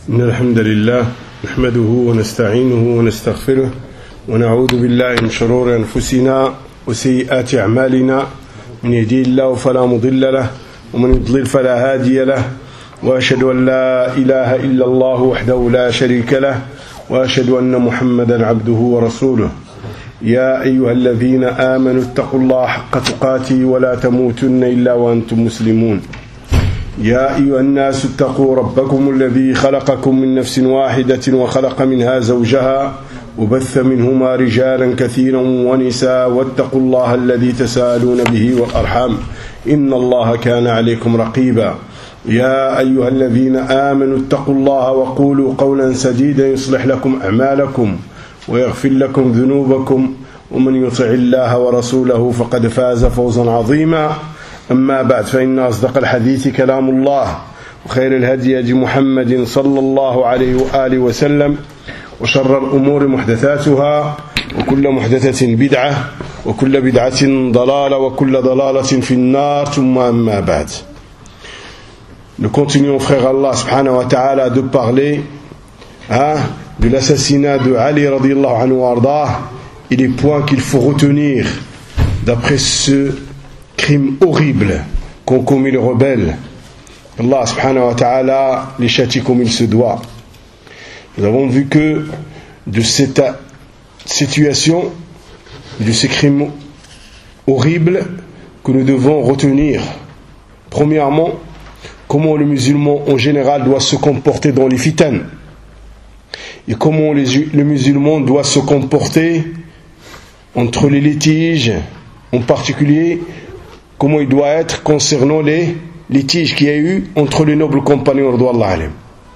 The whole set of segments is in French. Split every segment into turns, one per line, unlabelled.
إن الحمد لله نحمده ونستعينه ونستغفره ونعوذ بالله من شرور أنفسنا وسيئات أعمالنا من يهديه الله فلا مضل له ومن يضلل فلا هادي له وأشهد أن لا إله إلا الله وحده لا شريك له وأشهد أن محمدا عبده ورسوله يا أيها الذين آمنوا اتقوا الله حق تقاته ولا تموتن إلا وأنتم مسلمون يا أيها الناس اتقوا ربكم الذي خلقكم من نفس واحدة وخلق منها زوجها وبث منهما رجالا كثيرا ونساء واتقوا الله الذي تساءلون به والأرحام إن الله كان عليكم رقيبا يا أيها الذين آمنوا اتقوا الله وقولوا قولا سديدا يصلح لكم أعمالكم ويغفر لكم ذنوبكم ومن يطع الله ورسوله فقد فاز فوزا عظيما أما بعد فإن أصدق الحديث كلام الله وخير الهدي هدي محمد صلى الله عليه وآله وسلم وشر الأمور محدثاتها وكل محدثة بدعة وكل بدعة ضلالة وكل ضلالة في النار ثم أما بعد. Nous continuons, frère Allah subhanahu wa ta'ala, de parler de l'assassinat de Ali radiyallahu anhu wa ardah et les points qu'il faut retenir d'après ce crime horrible qu'ont commis les rebelles. Allah subhanahu wa ta'ala les châtie comme il se doit. Nous avons vu que de cette situation, de ces crimes horribles, que nous devons retenir, premièrement, comment le musulman en général doit se comporter dans les fitan, et comment le musulman doit se comporter entre les litiges, en particulier comment il doit être concernant les litiges qu'il y a eu entre les nobles compagnons radouallahu alayhim.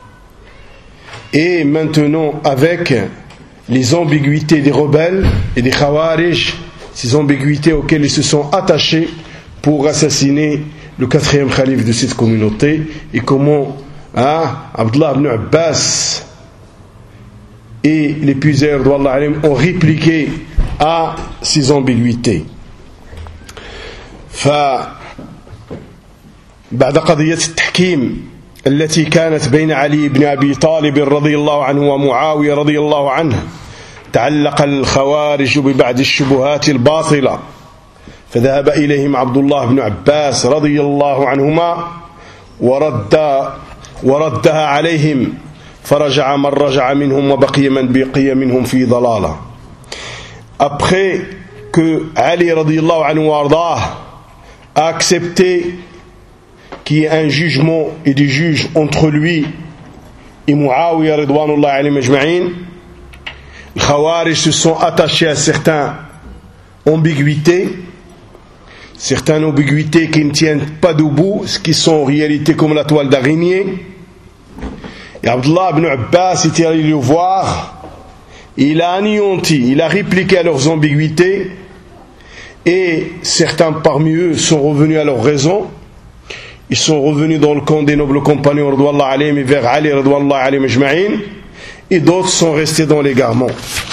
Et maintenant avec les ambiguïtés des rebelles et des khawarij, ces ambiguïtés auxquelles ils se sont attachés pour assassiner le quatrième calife de cette communauté, et comment Abdullah ibn Abbas et les puiseurs radouallahu alayhim ont répliqué à ces ambiguïtés. بعد قضية التحكيم التي كانت بين علي بن أبي طالب رضي الله عنه ومعاوية رضي الله عنه، تعلق الخوارج ببعض الشبهات الباطلة، فذهب إليهم عبد الله بن عباس رضي الله عنهما وردها عليهم، فرجع من رجع منهم وبقي من بقي منهم في ضلالة. Après que Ali radiyallahu anhu wa ardah a accepté qu'il y ait un jugement et des juges entre lui et Muawiyah ridwanullah alayhim ajma'in, les Khawarij se sont attachés à certaines ambiguïtés qui ne tiennent pas debout, ce qui sont en réalité comme la toile d'araignée. Et Abdullah ibn Abbas était allé le voir, il a anéanti, il a répliqué à leurs ambiguïtés, et certains parmi eux sont revenus à leur raison. Ils sont revenus dans le camp des nobles compagnons radouallahu alayhim et vers Ali radouallahu alayhim ajma'in, et d'autres sont restés dans l'égarement.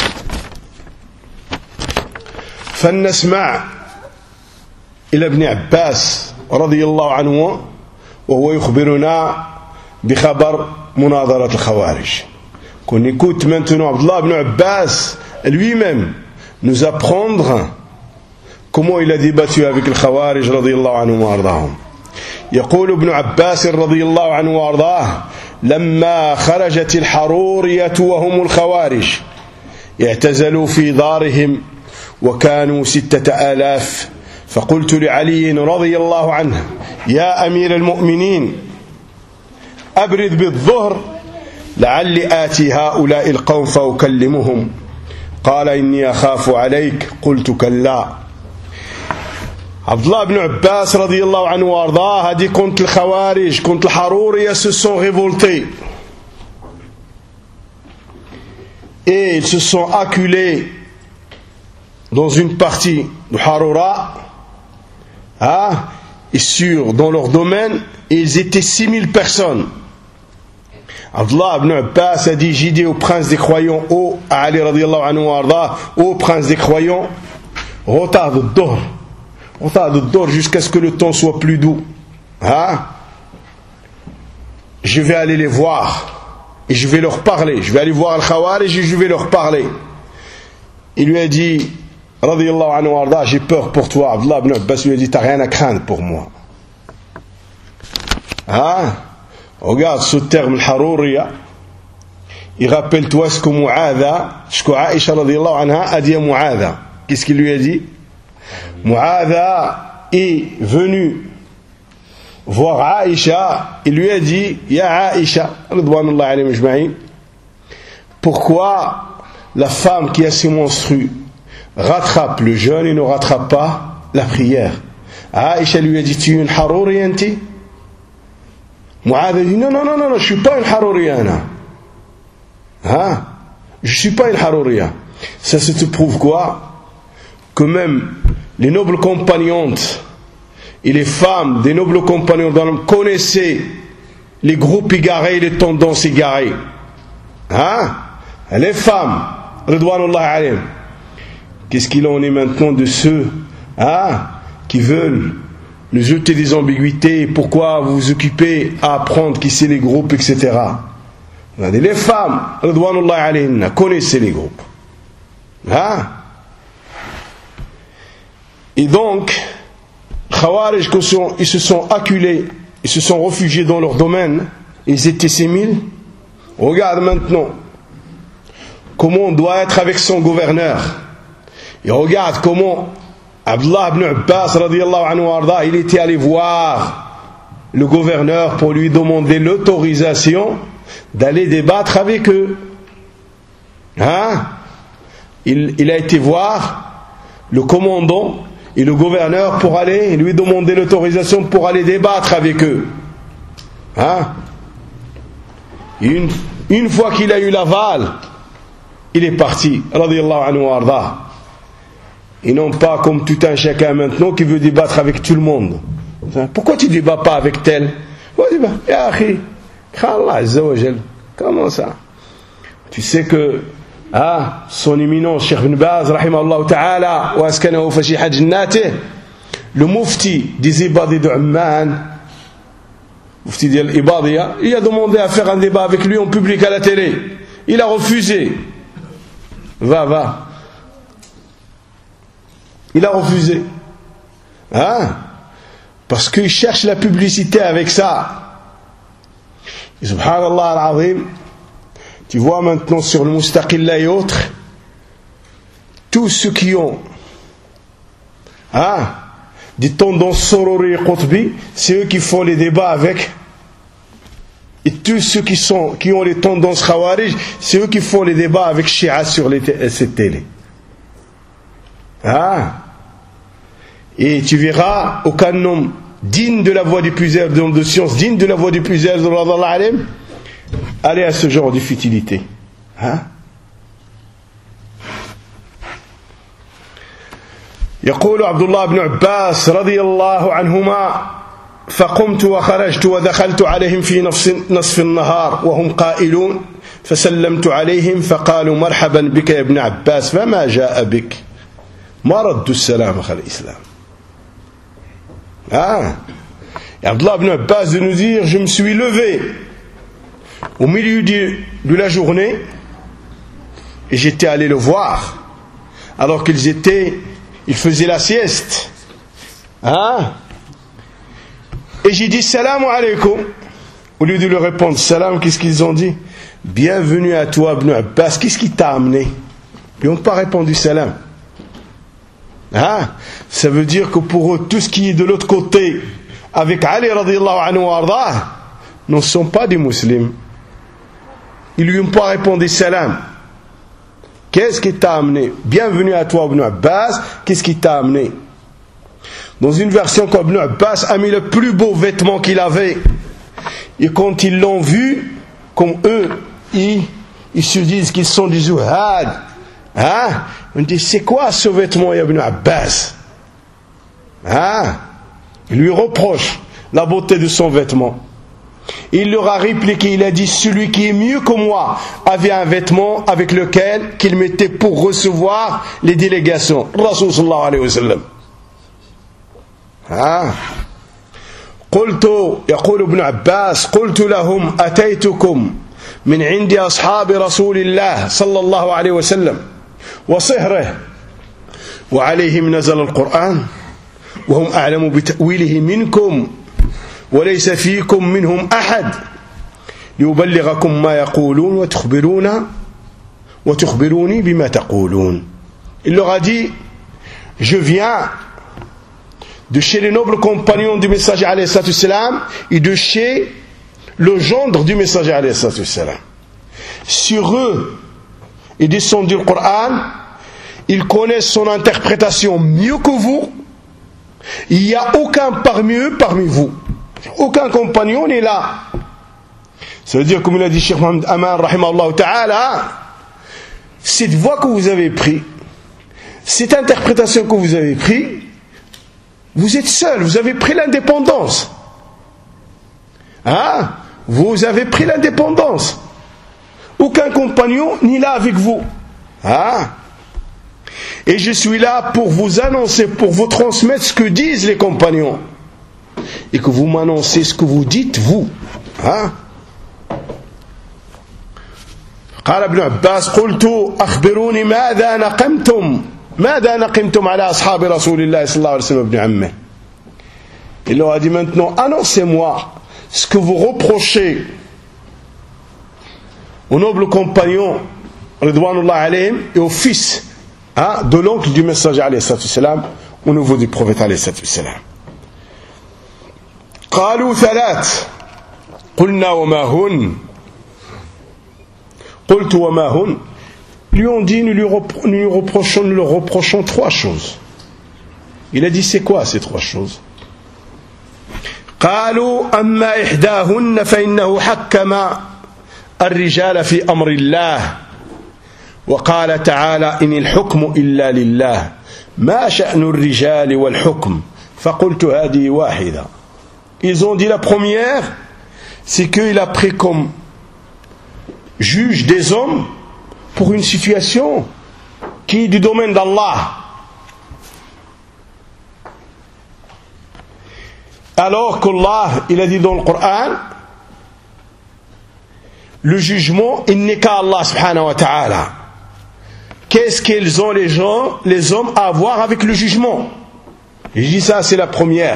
فلنسمع إلى ابن عباس رضي الله عنه وهو يخبرنا بخبر مناظرة الخوارج. Qu'on écoute maintenant Abdullah ibn Abbas lui-même nous apprendre comment il a débattu avec le Khawarij radiyallahu anhu wa ardahum. يقول ابن عباس رضي الله عنه وارضاه: لما خرجت الحرورية وهم الخوارج اعتزلوا في دارهم وكانوا 6000، فقلت لعلي رضي الله عنه: يا أمير المؤمنين أبرد بالظهر لعلي آتي هؤلاء القوم فأكلمهم. قال: إني أخاف عليك. قلت: كلا. Abdullah ibn Abbas radiyallahu anhu wa ardah a dit contre le Khawarij, contre le Haruriya, se sont révoltés et ils se sont acculés dans une partie de Harura et dans leur domaine, et ils étaient 6000 personnes. Abdullah ibn Abbas a dit: j'ai dit au prince des croyants, à Ali radiyallahu anhu wa ardah, au prince des croyants, retarde le dor jusqu'à ce que le temps soit plus doux. Je vais aller les voir. et je vais leur parler. Je vais aller voir Al-Khawarij et je vais leur parler. Il lui a dit, radiyallahu anhu arda, j'ai peur pour toi. Abdullah ibn Abbas lui a dit, t'as rien à craindre pour moi. Hein? Regarde ce terme, al-Haruriya. Il rappelle-toi ce que Mu'adha, ce que Aïcha radiyallahu anha a dit à Mu'adha. Qu'est-ce qu'il lui a dit? Mu'adha est venu voir Aïcha, il lui a dit, Ya Aïcha, radouanullah alayhi majma'in, pourquoi la femme qui a ses menstrues rattrape le jeûne et ne rattrape pas la prière? Aïcha lui a dit, tu es une Haruriyanti? Mu'adh a dit, non, je ne suis pas une Haruriyana. Hein? Je ne suis pas une Haruriya. Ça te prouve quoi? Que même les nobles compagnonnes et les femmes des nobles compagnons connaissaient les groupes égarés et les tendances égarées. Hein? Les femmes, ridwanullah alayhim. Qu'est-ce qu'il en est maintenant de ceux qui veulent nous jeter des ambiguïtés? Pourquoi vous vous occupez à apprendre qui c'est les groupes, etc. Regardez, les femmes, ridwanullah alayhim, connaissaient les groupes. Hein? Et donc, Khawarij, ils se sont acculés, ils se sont réfugiés dans leur domaine, ils étaient 6000. Regarde maintenant comment on doit être avec son gouverneur. Et regarde comment Abdullah ibn Abbas radiyallahu anhu arda, il était allé voir le gouverneur pour lui demander l'autorisation d'aller débattre avec eux. Hein? Il a été voir le commandant et le gouverneur pour aller lui demander l'autorisation pour aller débattre avec eux. Hein? Une fois qu'il a eu l'aval, il est parti, radiyallahu anhu arda. Et non pas comme tout un chacun maintenant qui veut débattre avec tout le monde. Pourquoi tu ne débats pas avec tel? Ya akhi, Allah azza wa jal. Comment ça? Tu sais que son éminence Cheikh Ibn Baz rahimahullah ta'ala wa askanahu fashiha jannatih, le mufti des Ibadis de Amman, mufti d'Ibadiyya, il a demandé à faire un débat avec lui en public à la télé. Il a refusé. Va. Il a refusé. Parce qu'il cherche la publicité avec ça. Et subhanallah al-azim, tu vois maintenant sur le Mustaqilla et autres, tous ceux qui ont des tendances sorori et qutbi, c'est eux qui font les débats avec. Et tous ceux qui ont les tendances khawarij, c'est eux qui font les débats avec Shia sur cette télé. Et tu verras aucun homme digne de la voix du plus élevé, d'homme de science, digne de la voix du plus élevé, aller à ce genre de futilité. يقول عبد الله بن عباس رضي الله عنهما فقمت وخرجت ودخلت عليهم في نصف النهار وهم قائلون فسلمت عليهم فقالوا مرحبا بك يا ابن عباس فما جاء بك ما ردوا السلام أخي الإسلام. Abdullah ibn Abbas de nous dire, je me suis levé au milieu de la journée et j'étais allé le voir alors qu'ils faisaient la sieste. Et j'ai dit salam alaykoum. Au lieu de leur répondre salam, qu'est-ce qu'ils ont dit? Bienvenue à toi Ibn Abbas, qu'est-ce qui t'a amené? Ils n'ont pas répondu salam. Ça veut dire que pour eux, tout ce qui est de l'autre côté avec Ali radiyallahu anhu arda ne sont pas des musulmans. Ils lui ont pas répondu salam. Qu'est-ce qui t'a amené? Bienvenue à toi Ibn Abbas, qu'est-ce qui t'a amené? Dans une version, quand Ibn Abbas a mis le plus beau vêtement qu'il avait, et quand ils l'ont vu, comme eux, ils se disent qu'ils sont des zuhad. On dit, c'est quoi ce vêtement, Ibn Abbas? Il lui reproche la beauté de son vêtement. Il leur a répliqué, il a dit, celui qui est mieux que moi avait un vêtement avec lequel qu'il mettait pour recevoir les délégations. Rasul sallallahu alayhi wa sallam. قلت يقول ابن عباس قلت لهم أتيتكم من عند أصحاب رسول الله صلى الله عليه وسلم وصهره وعليهم نزل القرآن وهم أعلم بتأويله منكم وليس فيكم منهم أحد ليبلغكم ما يقولون وتخبروني بما تقولون. Il leur a dit, je viens de chez les nobles compagnons du messager alayhi salatu wassalam et de chez le gendre du messager alayhi salatu wassalam. Sur eux est descendu le Coran, ils connaissent son interprétation mieux que vous, il n'y a aucun parmi eux, parmi vous. Aucun compagnon n'est là. Ça veut dire, comme il a dit Cheikh Mohamed Aman, rahimahullah ta'ala, cette voie que vous avez prise, cette interprétation que vous avez prise, vous êtes seul, vous avez pris l'indépendance. Hein? Vous avez pris l'indépendance. Aucun compagnon n'est là avec vous. Hein? Et je suis là pour vous annoncer, pour vous transmettre ce que disent les compagnons. Et que vous m'annoncez ce que vous dites, vous. Hein? قال ابن عباس قلت أخبروني ماذا نقمتم على أصحاب رسول الله صلى الله عليه وسلم ابن عمه. Il leur a dit maintenant, annoncez-moi ce que vous reprochez aux nobles compagnons Ridwanullah alayhim et au fils de l'oncle du messager alayhi salatu wassalam au niveau du prophète alayhi salatu wassalam. قالوا ثلاث قلنا وما هن قلت وما هن. Lui ont dit, nous leur reprochons trois choses. Il a dit, c'est quoi ces trois choses? قالوا أما إحداهن فإنه حكم الرجال في أمر الله وقال تعالى إن الحكم إلا لله ما شأن الرجال والحكم فقلت هذه واحدة. Ils ont dit la première, c'est qu'il a pris comme juge des hommes pour une situation qui est du domaine d'Allah. Alors qu'Allah, il a dit dans le Coran, le jugement, il n'est qu'à Allah subhanahu wa ta'ala. Qu'est-ce qu'ils ont les hommes à voir avec le jugement? Je dis ça, c'est la première.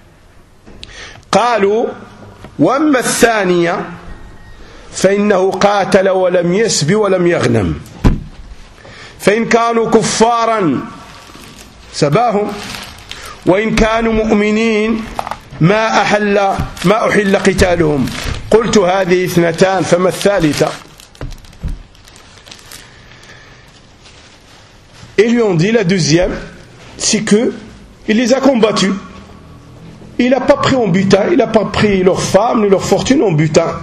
قالوا وأما الثانية فإنه قاتل ولم يسب ولم يغنم فإن كانوا كفارا سباهم وإن كانوا مؤمنين ما أحل قتالهم قلت هذه اثنتان فما الثالثة. Et lui ont dit la deuxième, c'est que il les a combattus. Il n'a pas pris en butin, il n'a pas pris leur femme ni leur fortune en butin.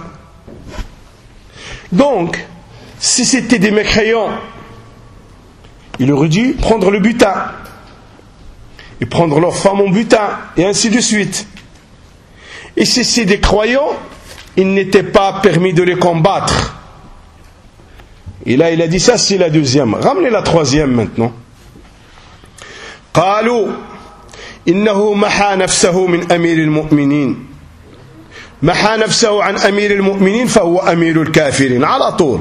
Donc, si c'était des mécréants, il aurait dû prendre le butin et prendre leur femme en butin, et ainsi de suite. Et si c'est des croyants, il n'était pas permis de les combattre. Et là, il a dit ça, c'est la deuxième. Ramenez la troisième maintenant. قالوا إنه محى نفسه من أمير المؤمنين محى نفسه عن أمير المؤمنين فهو أمير الكافرين على طول.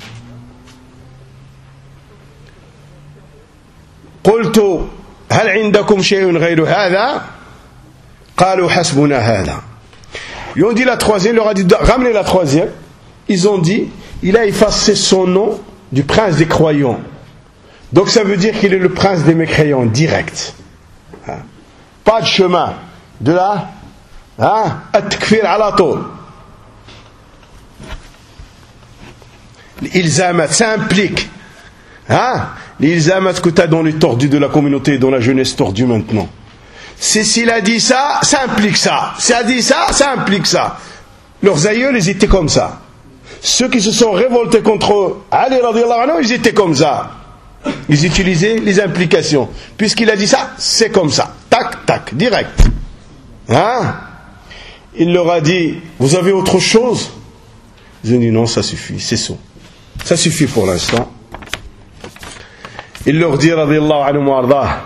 قلت هل عندكم شيء غير هذا قالوا حسبنا هذا. Ils ont dit la troisième, il leur a dit ramenez la troisième. Ils ont dit il a effacé son nom du prince des croyants. Donc ça veut dire qu'il est le prince des mécréants direct. Pas de chemin de là at-takfir ala toul. L'ilzamat, ça implique l'ilzamat que tu as dans les tordus de la communauté, dans la jeunesse tordue maintenant. S'il a dit ça, ça implique ça. S'il a dit ça, ça implique ça. Leurs aïeux, ils étaient comme ça. Ceux qui se sont révoltés contre Ali radiyallahu anhu, ils étaient comme ça. Ils utilisaient les implications. Puisqu'il a dit ça, c'est comme ça. Tac, tac, direct. Il leur a dit, vous avez autre chose? Ils ont dit non, ça suffit, c'est ça. Ça suffit pour l'instant. Il leur dit, radiyallahu anhu wa ardah,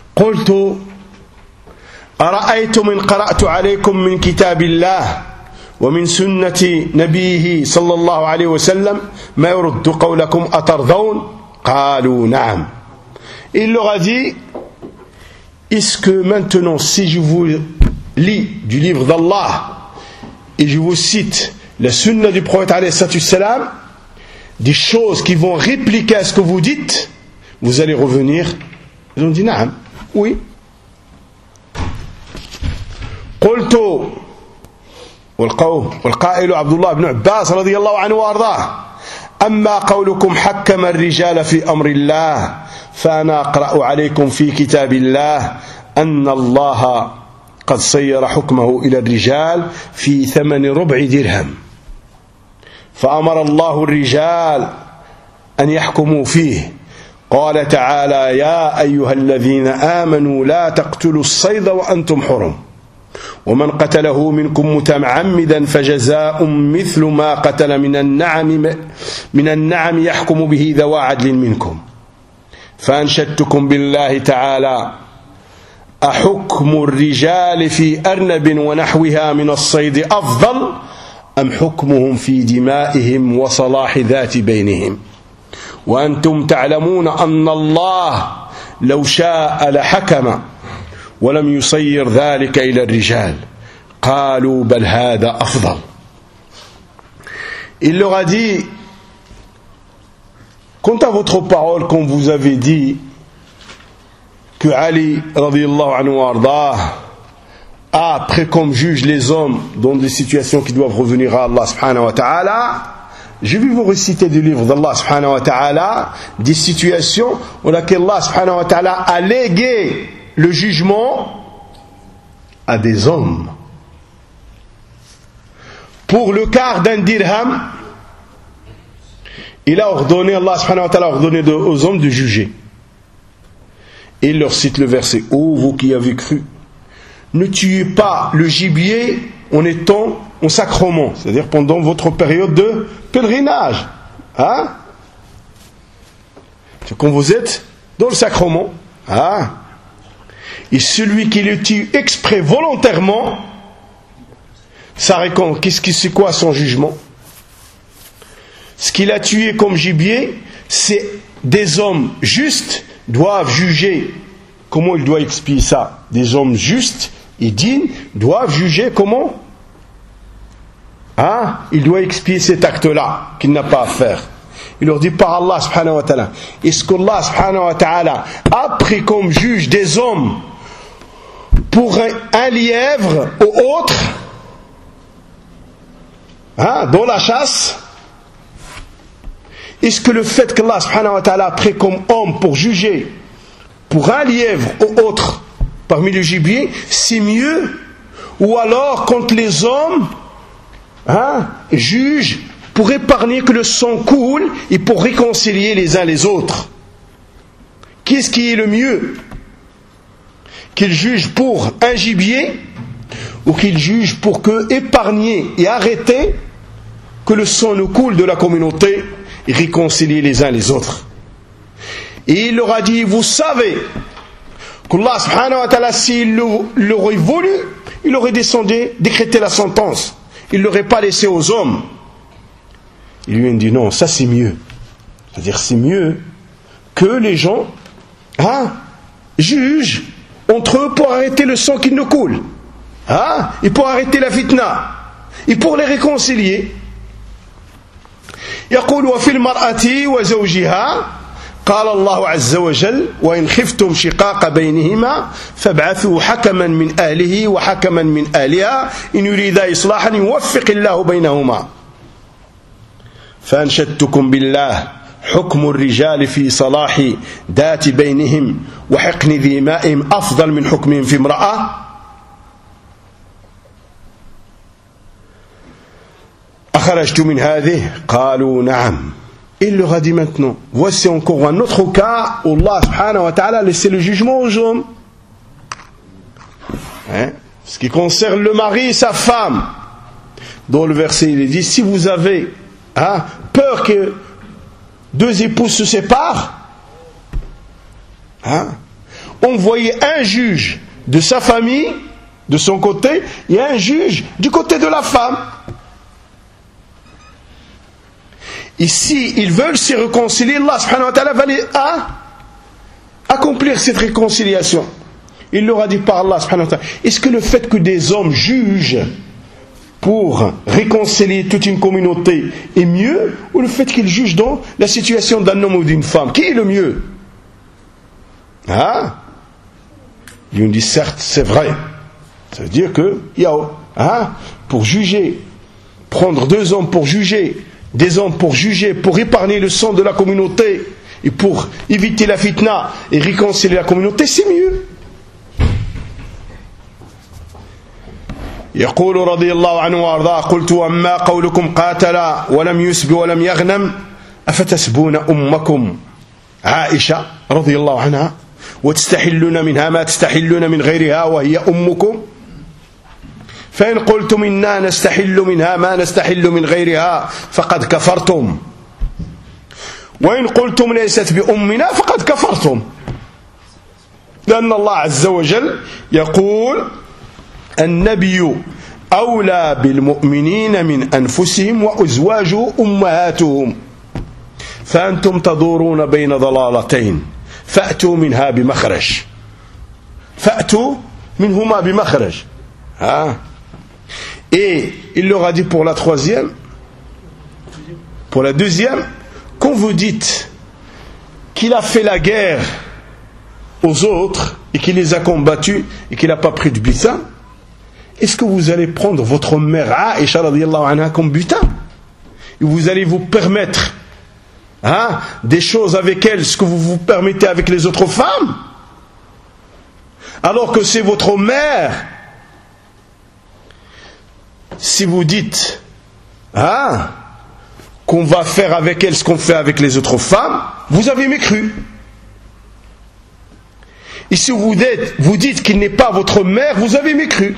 قلت أرأيتم إن قرأت عليكم من كتاب الله ومن سنة نبيه صلى الله عليه وسلم ما يرد قولكم أترضون قالوا نعم. Il leur a dit, est-ce que maintenant si je vous lis du livre d'Allah et je vous cite la sunna du prophète alayhi salam, des choses qui vont répliquer à ce que vous dites, vous allez revenir? Ils ont dit naam, oui. قلت والقائل عبد الله بن عباس رضي الله عنه وارضاه أما قولكم حكم الرجال في أمر الله فأنا أقرأ عليكم في كتاب الله أن الله قد صير حكمه إلى الرجال في ثمن ربع درهم فأمر الله الرجال أن يحكموا فيه قال تعالى يا أيها الذين آمنوا لا تقتلوا الصيد وأنتم حرم ومن قتله منكم متعمدا فجزاء مثل ما قتل من النعم يحكم به ذوى عدل منكم فأنشدتكم بالله تعالى أحكم الرجال في أرنب ونحوها من الصيد أفضل أم حكمهم في دمائهم وصلاح ذات بينهم وأنتم تعلمون أن الله لو شاء لحكم ولم يصير ذلك إلى الرجال قالوا بل هذا أفضل. Il leur a dit, quant à votre parole, quand vous avez dit que Ali radiyallahu anhu ardah a pris comme juge les hommes dans des situations qui doivent revenir à Allah subhanahu wa ta'ala, je vais vous réciter du livre d'Allah subhanahu wa ta'ala des situations où Allah subhanahu wa ta'ala a légué le jugement à des hommes. Pour le quart d'un dirham, il a ordonné, Allah subhanahu wa ta'ala a ordonné aux hommes de juger. Et il leur cite le verset: ô vous qui avez cru, ne tuez pas le gibier en étant en sacrement, c'est-à-dire pendant votre période de pèlerinage. Hein? C'est quand vous êtes dans le sacrement. Hein? Et celui qui le tue exprès volontairement, ça récompense. C'est quoi son jugement? Ce qu'il a tué comme gibier, c'est des hommes justes doivent juger. Comment il doit expier ça? Des hommes justes et dignes doivent juger comment? Hein? Il doit expier cet acte-là qu'il n'a pas à faire. Il leur dit par Allah subhanahu wa ta'ala, est-ce qu'Allah subhanahu wa ta'ala a pris comme juge des hommes pour un lièvre ou autre, hein, dans la chasse? Est-ce que le fait qu'Allah subhanahu wa ta'ala a pris comme homme pour juger pour un lièvre ou autre parmi les gibiers, c'est mieux? Ou alors quand les hommes, hein, jugent pour épargner que le sang coule et pour réconcilier les uns les autres, qu'est-ce qui est le mieux? Qu'ils jugent pour un gibier ou qu'ils jugent pour que épargner et arrêter que le sang ne coule de la communauté et réconcilier les uns les autres? Et il leur a dit, vous savez qu'Allah subhanahu wa ta'ala, s'il l'aurait voulu, il aurait descendu, décrété la sentence, il ne l'aurait pas laissé aux hommes. Il lui a dit non, ça c'est mieux, c'est-à-dire c'est mieux que les gens, hein, jugent entre eux pour arrêter le sang qui ne coule, hein, et pour arrêter la fitna et pour les réconcilier. يقول وفي المرأة وزوجها قال الله عز وجل وإن خفتم شقاق بينهما فابعثوا حكما من أهله وحكما من أهلها إن يريدا إصلاحا يوفق الله بينهما فأنشدتكم بالله حكم الرجال في صلاح ذات بينهم وحقن دمائهم أفضل من حكمهم في امرأة. أخرجت من هذه قالوا نعم. Il leur a dit maintenant, voici encore un autre cas où Allah subhanahu wa ta'ala a laissé le jugement aux hommes. Hein? Ce qui concerne le mari et sa femme. Dans le verset, il est dit, si vous avez, hein, peur que deux épouses se séparent, hein, envoyez un juge de sa famille, de son côté, et un juge du côté de la femme. Et s'ils veulent se réconcilier, Allah subhanahu wa ta'ala va les accomplir cette réconciliation. Il leur a dit par Allah subhanahu wa ta'ala. Est-ce que le fait que des hommes jugent pour réconcilier toute une communauté est mieux, ou le fait qu'ils jugent dans la situation d'un homme ou d'une femme? Qui est le mieux? Ils ont dit certes, c'est vrai. Ça veut dire que pour juger, prendre deux hommes pour juger, des hommes pour juger, pour épargner le sang de la communauté et pour éviter la fitna et réconcilier la communauté, c'est mieux. يقول رضي الله عنه وارضاه قلت وما قولكم قاتل ولم يسب ولم يغنم أفتسبون أمكم عائشة رضي الله عنها وتستحلون منها ما تستحلون من غيرها وهي أمكم فإن قلتم إنا نستحل منها ما نستحل من غيرها فقد كفرتم وإن قلتم ليست بأمنا فقد كفرتم لأن الله عز وجل يقول النبي أولى بالمؤمنين من أنفسهم وأزواجه أمهاتهم فأنتم تدورون بين ضلالتين فأتوا منها بمخرج فأتوا منهما بمخرج Et il leur a dit pour la troisième, pour la deuxième, quand vous dites qu'il a fait la guerre aux autres et qu'il les a combattus et qu'il n'a pas pris de butin, est-ce que vous allez prendre votre mère Aïcha radiyallahu anha comme butin? Et vous allez vous permettre des choses avec elle, ce que vous vous permettez avec les autres femmes, alors que c'est votre mère? Si vous dites qu'on va faire avec elle ce qu'on fait avec les autres femmes, vous avez mécru. Et si vous dites qu'il n'est pas votre mère, vous avez mécru.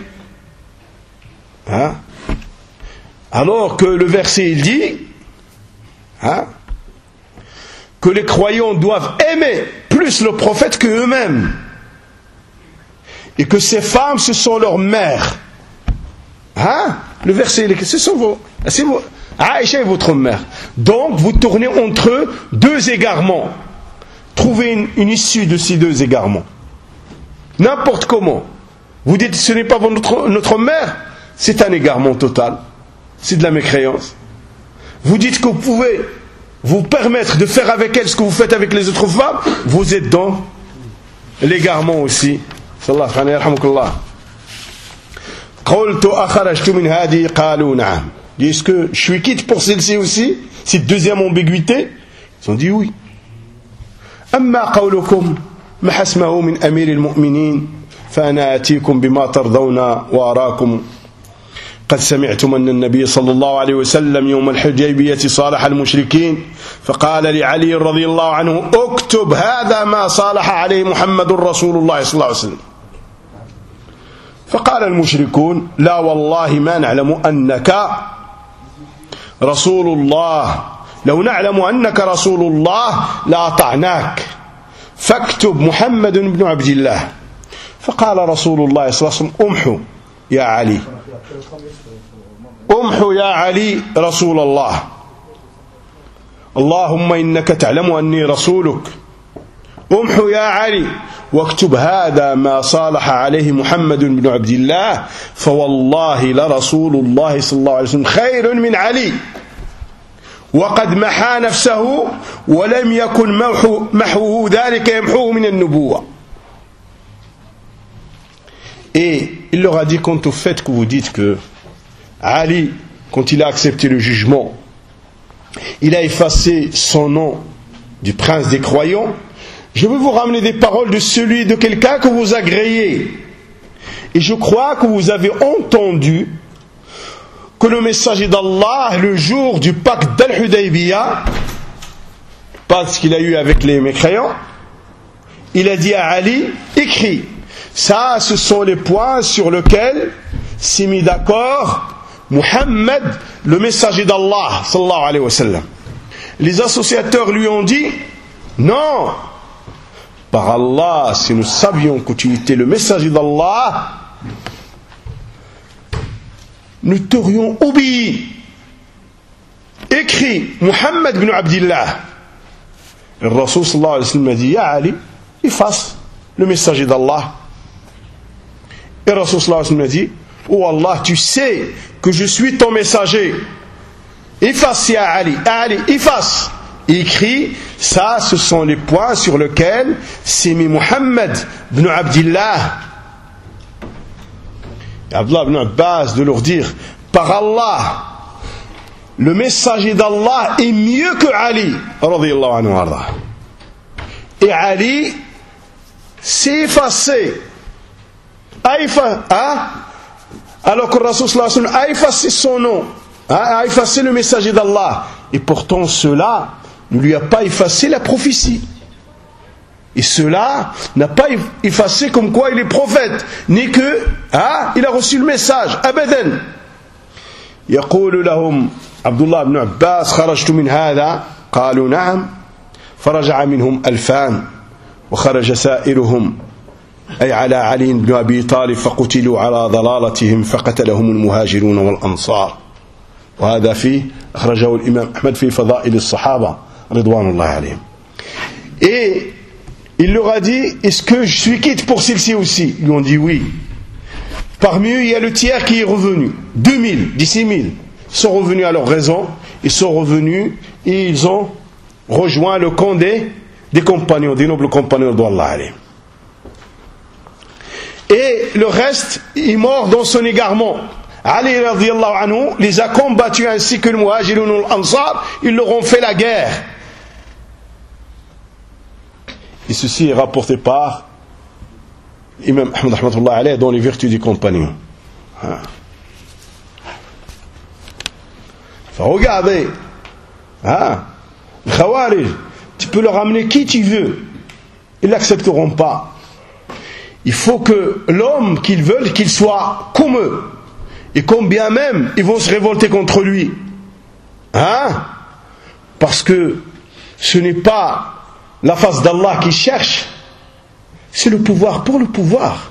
Alors que le verset il dit que les croyants doivent aimer plus le prophète qu'eux-mêmes et que ces femmes ce sont leurs mères. Le verset ce sont vos Aïcha est votre mère. Donc vous tournez entre deux égarements. Trouvez une issue de ces deux égarements. N'importe comment. Vous dites ce n'est pas notre mère, c'est un égarement total. C'est de la mécréance. Vous dites que vous pouvez vous permettre de faire avec elle ce que vous faites avec les autres femmes, vous êtes dans l'égarement aussi. Sallallahu alayhi wa sallam. قلت أخرجت من هذه قالوا نعم. Est-ce que je suis quitte pour celle-ci aussi? Cette deuxième ambiguïté? Ils ont dit oui. أما قولكم ما حسمه من أمير المؤمنين فأنا آتيكم بما ترضون وأراكم قد سمعتم أن النبي صلى الله عليه وسلم يوم الحديبية صالح المشركين فقال لعلي رضي الله عنه اكتب هذا ما صالح عليه محمد رسول الله صلى الله عليه وسلم فقال المشركون لا والله ما نعلم أنك رسول الله لو نعلم أنك رسول الله لأطعناك فاكتب محمد بن عبد الله فقال رسول الله صلى الله عليه وسلم امحوا يا علي امحوا يا علي رسول الله اللهم إنك تعلم أني رسولك امحوا يا علي واكتب هذا ما صالح عليه محمد بن عبد الله فوالله لرسول الله صلى الله عليه وسلم خير من علي وقد محى نفسه ولم يكن محوه ذلك يمحوه من النبوة. Et il leur a dit quant au fait que vous dites que Ali, quand il a accepté le jugement, il a effacé son nom du prince des croyants. Je veux vous ramener des paroles de quelqu'un que vous agréez. Et je crois que vous avez entendu que le messager d'Allah, le jour du pacte d'Al-Hudaybiyah, parce qu'il a eu avec les mécréants, il a dit à Ali, écris. Ça, ce sont les points sur lesquels s'est mis d'accord Muhammad, le messager d'Allah, sallallahu alayhi wa sallam. Les associateurs lui ont dit, non, par Allah, si nous savions que tu étais le messager d'Allah, nous t'aurions obéi. Et écrit Muhammad ibn Abdillah. Le Rasul sallallahu alayhi wa sallam a dit, Ya Ali, efface le messager d'Allah. Et le Rasul sallallahu alayhi wa sallam a dit, oh Allah, tu sais que je suis ton messager. Efface, Ya Ali. Ali, efface. Il écrit, ça, ce sont les points sur lesquels s'est mis Muhammad ibn Abdillah. Et Abdullah ibn Abbas de leur dire, par Allah, le messager d'Allah est mieux que Ali, radiyallahu anhu warda. Et Ali s'est effacé. Alors que le Rasul sallallahu alayhi wa sallam a effacé son nom, a effacé le messager d'Allah. Et pourtant cela ne lui a pas effacé la prophétie. Et cela n'a pas effacé comme quoi il est prophète, ni que il a reçu le message. Abadan. يقول لهم عبد الله بن عباس خرجت من هذا قالوا نعم فرجع منهم 2000 وخرج سائرهم أي على علي بن أبي طالب فقتلوا على ضلالتهم فقتلهم المهاجرون والأنصار وهذا فيه أخرجه الإمام أحمد في فضائل الصحابة رضوان الله عليهم. Et il leur a dit, est-ce que je suis quitte pour celle-ci aussi? Ils lui ont dit oui. Parmi eux, il y a le tiers qui est revenu. 2000, 16 000 sont revenus à leur raison. Ils sont revenus et ils ont rejoint le camp des compagnons, des nobles compagnons d'Allah alayhi. Et le reste est mort dans son égarement. Ali radiyallahu anhu les a combattus ainsi que le Muhajirun et l'Ansar. Ils leur ont fait la guerre. Et ceci est rapporté par Imam Ahmad rahmatullah alayhi dans les vertus des compagnons. Regardez, les Khawarij, tu peux leur amener qui tu veux, ils n'accepteront pas. Il faut que l'homme qu'ils veulent qu'il soit comme eux. Et combien même ils vont se révolter contre lui. Parce que ce n'est pas la face d'Allah qui cherche, c'est le pouvoir pour le pouvoir.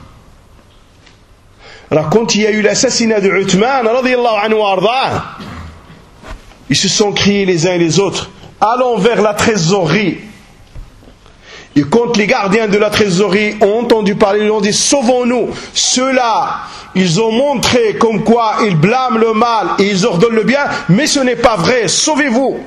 Alors quand il y a eu l'assassinat de Uthman radiyallahu anhu arda, ils se sont criés les uns et les autres, allons vers la trésorerie. Et quand les gardiens de la trésorerie ont entendu parler, ils ont dit, sauvons-nous. Ceux-là, ils ont montré comme quoi ils blâment le mal et ils ordonnent le bien, mais ce n'est pas vrai, sauvez-vous.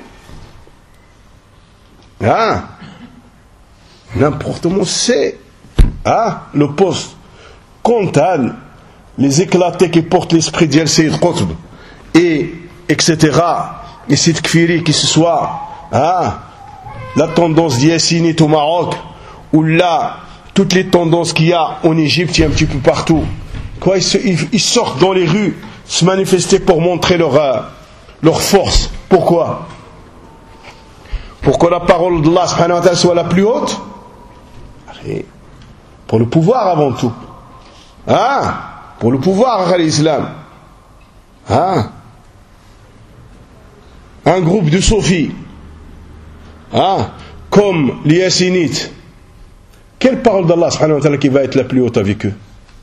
N'importe où c'est le poste comptable, les éclatés qui portent l'esprit d'El Sayyid Qutb et etc. Et cette kfiri qui se soit la tendance d'Yassinite au Maroc, ou là toutes les tendances qu'il y a en Égypte et un petit peu partout, quoi, ils sortent dans les rues se manifester pour montrer leur force. Pourquoi la parole d'Allah subhanahu wa ta'ala soit la plus haute? Pour le pouvoir avant tout. Pour le pouvoir à l'islam. Un groupe de soufis, comme les Yassinites, quelle parole d'Allah subhanahu wa ta'ala qui va être la plus haute avec eux?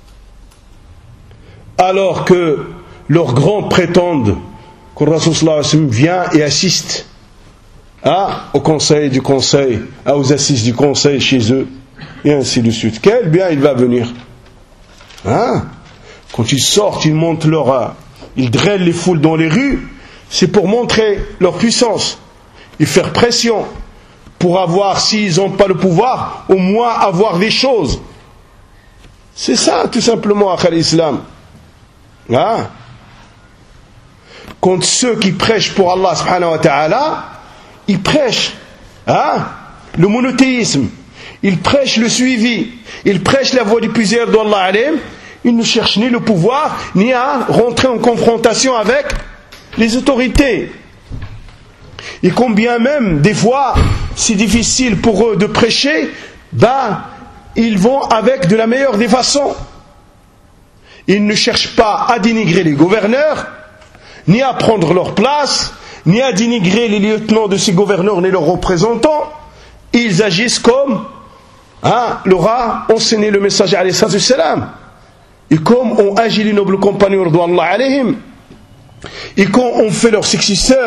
Alors que leurs grands prétendent que le Rasul sallallahu alayhi wa sallam vient et assiste au conseil du conseil, aux assises du conseil chez eux, et ainsi de suite. Quel bien il va venir? Quand ils sortent, ils montent ils drêlent les foules dans les rues, c'est pour montrer leur puissance et faire pression pour avoir, s'ils n'ont pas le pouvoir, au moins avoir des choses. C'est ça tout simplement à l'islam. Quand ceux qui prêchent pour Allah subhanahu wa ta'ala, ils prêchent le monothéisme, ils prêchent le suivi, ils prêchent la voie du plusieurs d'Allah alayhim, ils ne cherchent ni le pouvoir ni à rentrer en confrontation avec les autorités. Et combien même des fois c'est difficile pour eux de prêcher, ils vont avec de la meilleure des façons. Ils ne cherchent pas à dénigrer les gouverneurs, ni à prendre leur place, ni à dénigrer les lieutenants de ces gouverneurs, ni leurs représentants. Ils agissent comme leur a enseigné le messager alayhi salam. Et comme ont agi les nobles compagnons d'Allah alayhim, et quand on fait leurs successeurs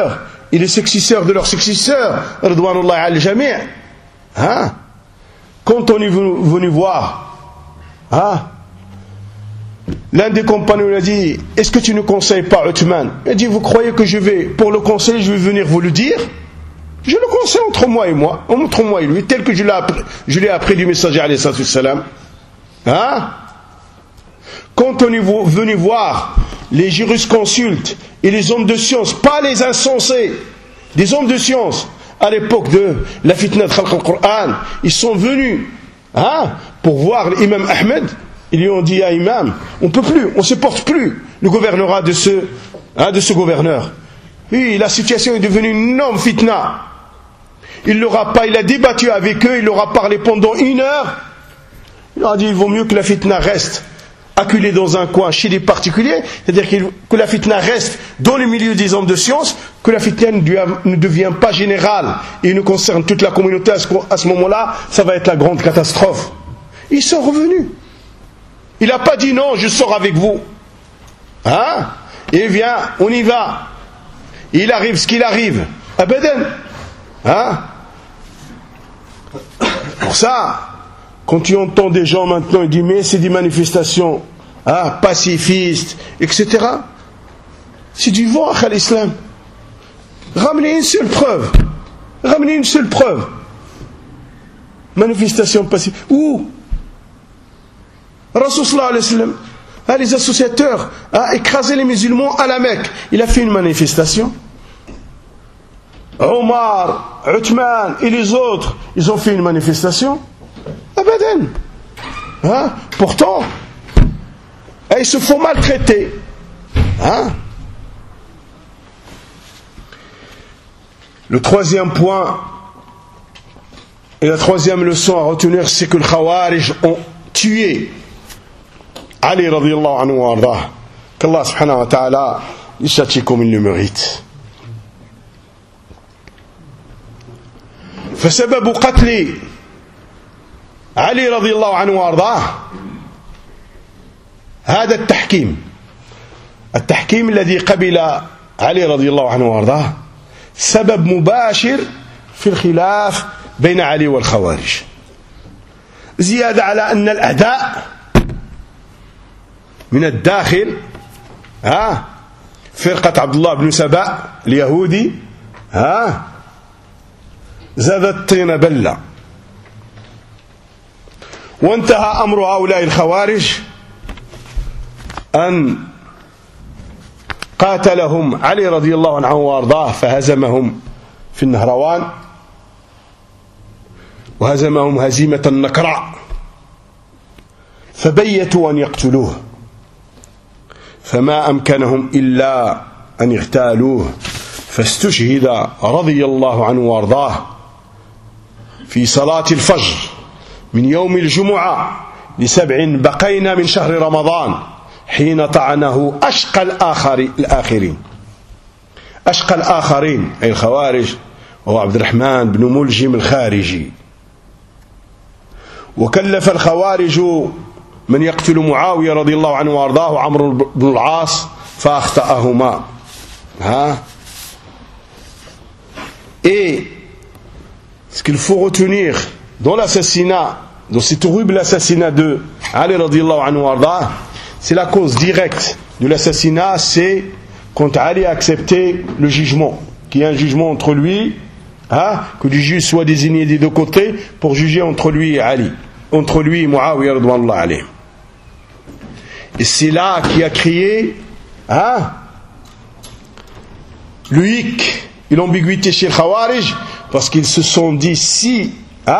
et les successeurs de leurs successeurs, Ridwanullah al-Jami', hein? Quand on est venu voir, hein? L'un des compagnons lui a dit, est-ce que tu ne conseilles pas Uthman? Il a dit, vous croyez que je vais, pour le conseil, je vais venir vous le dire? Je le conseille entre moi et lui, tel que je l'ai appris du messager alayhi salatu wassalam. Hein? Quand on est venu voir les jurisconsultes et les hommes de science, pas les insensés, des hommes de science, à l'époque de la fitna de Khalq al-Qur'an, ils sont venus, hein, pour voir l'imam Ahmed. Ils lui ont dit à Imam, on peut plus, on ne supporte plus le gouvernorat de ce gouverneur. Oui, la situation est devenue une énorme fitna. Il a débattu avec eux, il leur a parlé pendant 1 heure. Il leur a dit, il vaut mieux que la fitna reste acculée dans un coin chez des particuliers, c'est-à-dire que la fitna reste dans le milieu des hommes de science, que la fitna ne devient pas générale et ne concerne toute la communauté. À ce moment-là, ça va être la grande catastrophe. Ils sont revenus. Il n'a pas dit non, je sors avec vous. Hein? Et viens, on y va. Il arrive ce qu'il arrive. Abadan. Hein? Pour ça, quand tu entends des gens maintenant, ils disent mais c'est des manifestations, hein, pacifistes, etc. C'est du vent à l'islam. Ramenez une seule preuve. Manifestation pacifiste. Où? Rasul sallallahu alayhi wa sallam, les associateurs, écraser les musulmans à la Mecque. Il a fait une manifestation. Omar, Uthman et les autres, ils ont fait une manifestation. Abadan. Hein? Pourtant, ils se font maltraiter. Hein? Le troisième point et la troisième leçon à retenir, c'est que les Khawarij ont tué Ali radiyallahu anhu wa ardah. Qu'Allah subhanahu wa ta'ala les châtie comme il le mérite. فسبب قتل علي رضي الله عنه وارضاه هذا التحكيم الذي قبل علي رضي الله عنه وارضاه سبب مباشر في الخلاف بين علي والخوارج، زيادة على أن الأعداء من الداخل فرقة عبد الله بن سبأ اليهودي زادت الطين بلة، وانتهى أمر هؤلاء الخوارج أن قاتلهم علي رضي الله عنه وارضاه فهزمهم في النهروان وهزمهم هزيمة النكراء، فبيتوا أن يقتلوه فما أمكنهم إلا أن يغتالوه، فاستشهد رضي الله عنه وارضاه في صلاة الفجر من يوم الجمعة ل7 بقين من شهر رمضان حين طعنه أشقى الآخرين أي الخوارج، وهو عبد الرحمن بن ملجم الخارجي. وكلف الخوارج من يقتل معاوية رضي الله عنه وارضاه عمرو بن العاص فأخطأهما. Et ce qu'il faut retenir dans l'assassinat, dans cet horrible assassinat de Ali radiyallahu anhu warda, c'est la cause directe de l'assassinat, c'est quand Ali a accepté le jugement, qu'il y a un jugement entre lui, que le juge soit désigné des deux côtés pour juger entre lui et Ali, entre lui et Muawiyah radiyallahu alayhi. Et c'est là qui a créé le hic et l'ambiguïté chez le Khawarij, parce qu'ils se sont dit si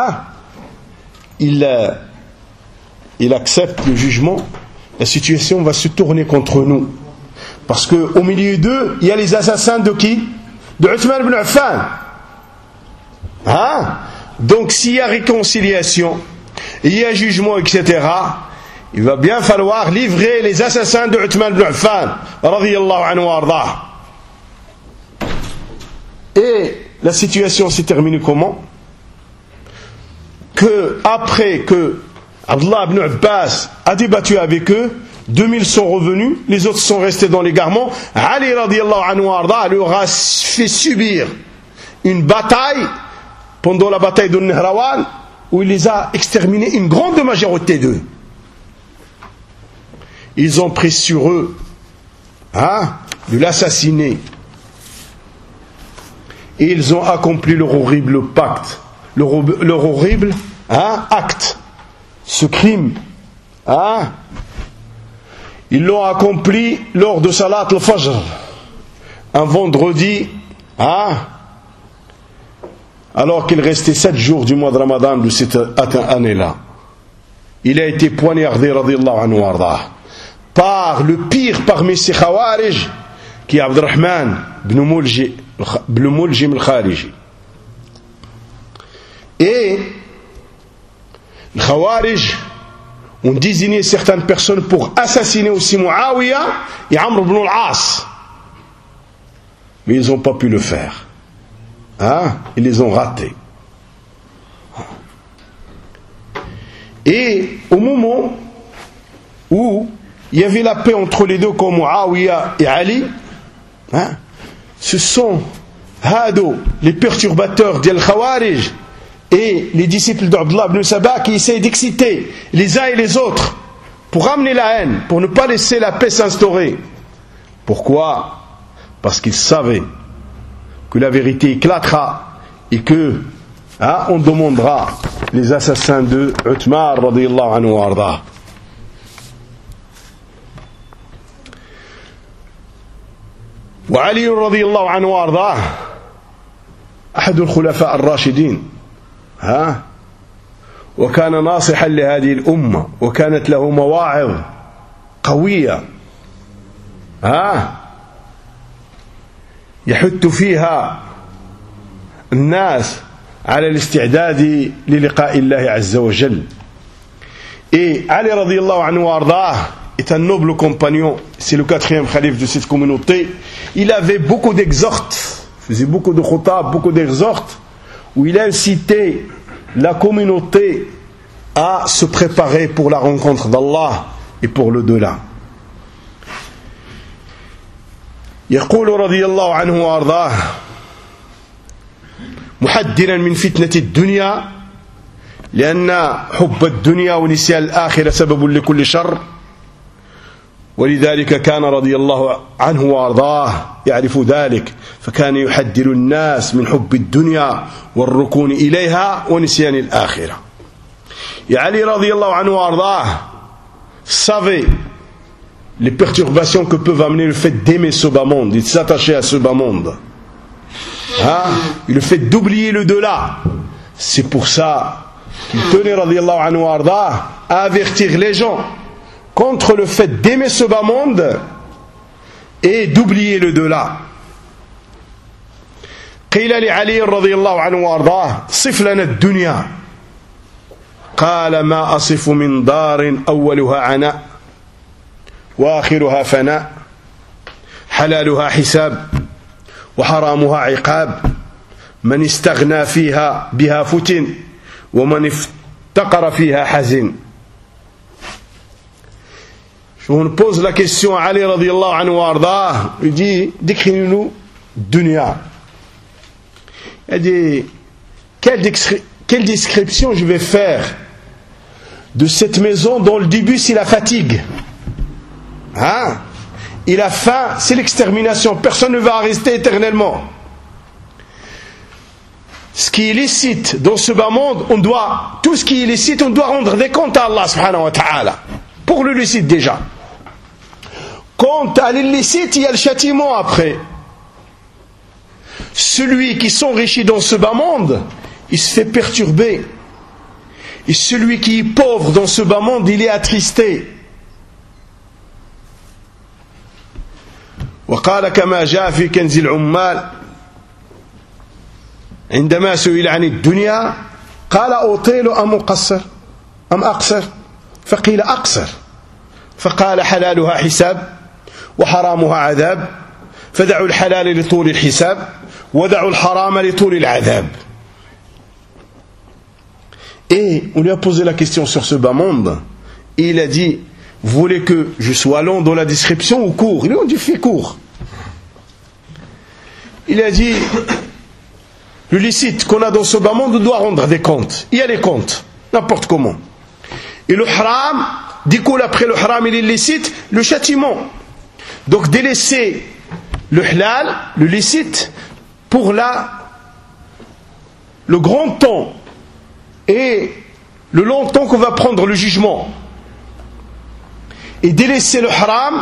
il accepte le jugement, la situation va se tourner contre nous, parce qu'au milieu d'eux il y a les assassins de qui? De Uthman ibn Affan. Donc s'il y a réconciliation, il y a jugement, etc., il va bien falloir livrer les assassins de Uthman ibn Affan radiyallahu anhu wa ardah. Et la situation s'est terminée comment? Que après que Abdullah ibn Abbas a débattu avec eux, 2000 sont revenus, les autres sont restés dans l'égarement. Ali radiallahu anhu arda leur a fait subir une bataille pendant la bataille de Nehrawan où il les a exterminés, une grande majorité d'eux. Ils ont pris sur eux de l'assassiner. Et ils ont accompli leur horrible pacte, leur horrible acte, ce crime. Ils l'ont accompli lors de Salat al-Fajr, un vendredi, alors qu'il restait 7 jours du mois de Ramadan de cette année-là. Il a été poignardé, radiyallahu anhu wardah, par le pire parmi ces Khawarij, qui est Abdurrahman ibn Muljim al-Khariji. Et les Khawarij ont désigné certaines personnes pour assassiner aussi Muawiyah et Amr ibn al-As. Mais ils n'ont pas pu le faire. Ils les ont ratés. Et au moment où il y avait la paix entre les deux, comme Muawiyah et Ali, ce sont les perturbateurs d'Al-Khawarij et les disciples d'Abdullah ibn Sabah qui essayent d'exciter les uns et les autres pour amener la haine, pour ne pas laisser la paix s'instaurer. Pourquoi? Parce qu'ils savaient que la vérité éclatera et que on demandera les assassins de Uthman radiyallahu anhu wa arda. وعلي رضي الله عنه وارضاه أحد الخلفاء الراشدين وكان ناصحا لهذه الأمة وكانت له مواعظ قوية يحث فيها الناس على الاستعداد للقاء الله عز وجل. Et Ali radiyallahu anhu wardah est un noble compagnon, c'est le 4e khalife de cette communauté. Il avait beaucoup d'exhortes, faisait beaucoup de khutab, beaucoup d'exhortes, où il incitait la communauté à se préparer pour la rencontre d'Allah et pour l'au-delà. يقول رضي الله عنه وارضاه محذرا من فتنة الدنيا لأن حب الدنيا ونسيان الآخرة سبب لكل شر ولذلك كان رضي الله عنه وارضاه يعرف ذلك فكان يحذر الناس من حب الدنيا والركون إليها ونسيان الآخرة. Et Ali رضي الله عنه وارضاه savait les perturbations que peuvent amener le fait d'aimer ce bas monde, de s'attacher à ce bas monde, et le fait d'oublier le delà. C'est pour ça qu'il tenait radiyallahu anhu arda à avertir les gens contre le fait d'aimer ce bas monde et d'oublier le delà. قيل لعلي رضي الله عنه وارضاه صف لنا الدنيا قال ما أصف من دار أولها عناء وآخرها فناء حلالها حساب وحرامها عقاب من استغنى فيها بها فتن ومن افتقر فيها حزن. On pose la question à Ali radiyallahu anhu wardah, il dit décris-nous dunya. Il dit quelle description je vais faire de cette maison dont le début c'est la fatigue, et la fin c'est l'extermination, personne ne va rester éternellement. Ce qui est licite dans ce bas monde, tout ce qui est licite, on doit rendre des comptes à Allah subhanahu wa ta'ala pour le licite déjà. Quant à l'illicite, il y a le châtiment après. Celui qui s'enrichit dans ce bas monde, il se fait perturber. Et celui qui est pauvre dans ce bas monde, il est attristé. وقال كما جاء في كنز العمال عندما سئل عن الدنيا قال أطيل أم أقصر أم أقصر فقيل أقصر فقال حلالها حساب وحرامها عذاب فدعوا الحلال لطول الحساب ودعوا الحرام لطول العذاب. Et on lui a posé la question sur ce bas monde et il a dit vous voulez que je sois long dans la description ou court? Il a dit fait court. Il a dit le licite qu'on a dans ce bas monde doit rendre des comptes. Il y a des comptes, n'importe comment. Et le haram, découle après le haram et l'illicite, le châtiment. Donc délaisser le halal, le licite, pour le grand temps et le long temps qu'on va prendre le jugement. Et délaisser le haram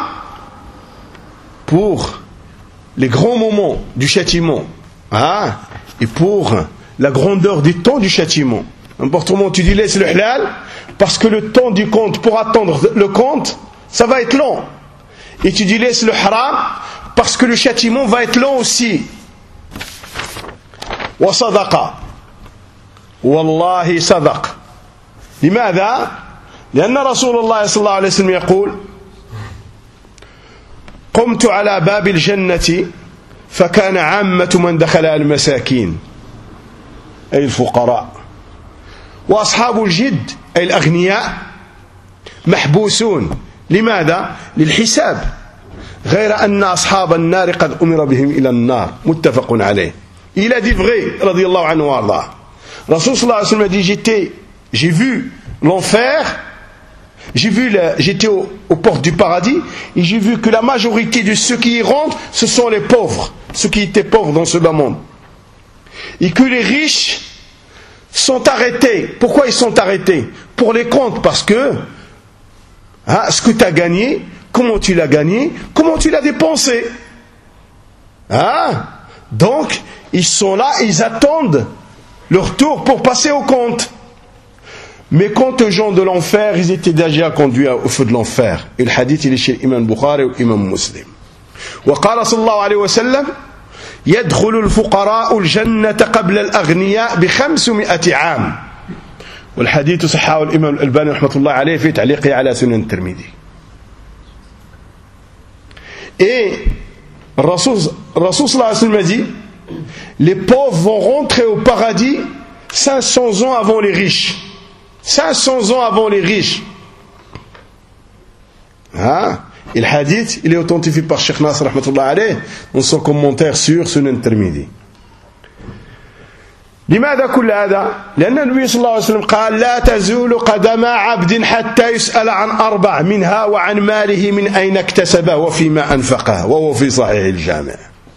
pour les grands moments du châtiment. Et pour la grandeur du temps du châtiment. N'importe comment tu délaisses le halal, parce que le temps du compte, pour attendre le compte, ça va être long. Et tu délaisses le haram, parce que le châtiment va être long aussi. Wa sadaqa. Wallahi sadaq. لماذا؟ لأن رسول الله صلى الله عليه وسلم يقول قمت على باب الجنة فكان عامة من دخلها المساكين أي الفقراء وأصحاب الجد أي الأغنياء محبوسون. لماذا؟ للحساب. غير أن أصحاب النار قد أمر بهم إلى النار متفق عليه. Il a dit vrai رضي الله عنه وارضاه. Rasul sallallahu alayhi wa sallam a dit j'ai vu l'enfer, j'étais aux portes du paradis et j'ai vu que la majorité de ceux qui y rentrent ce sont les pauvres, ceux qui étaient pauvres dans ce bas monde, et que les riches sont arrêtés. Pourquoi ils sont arrêtés? Pour les comptes, parce que ce que tu as gagné, comment tu l'as gagné, comment tu l'as dépensé. Donc ils sont là, ils attendent leur tour pour passer au compte. Mais quant aux gens de l'enfer, ils étaient déjà conduits au feu de l'enfer. Et le hadith, il est chez l'imam Bukhari ou l'imam Muslim. وقال صلى الله عليه وسلم يدخل الفقراء الجنة قبل الأغنياء ب500 عام. والحديث صححه الإمام الألباني رحمة الله عليه في تعليقه على سنن الترمذي. Et Rasul sallallahu alayhi wa sallam a dit les pauvres vont rentrer au paradis 500 ans avant les riches. 500 ans avant les riches. Et le hadith, il est authentifié par Cheikh Nasr rahmatullah alayh dans son commentaire sur Sunan Tirmidhi. لماذا كل هذا؟ لأن النبي صلى الله عليه وسلم قال لا تزول قدم عبد حتى يسأل عن 4 منها وعن ماله من أين اكتسبه وفيما أنفقه وهو في صحيح الجامع.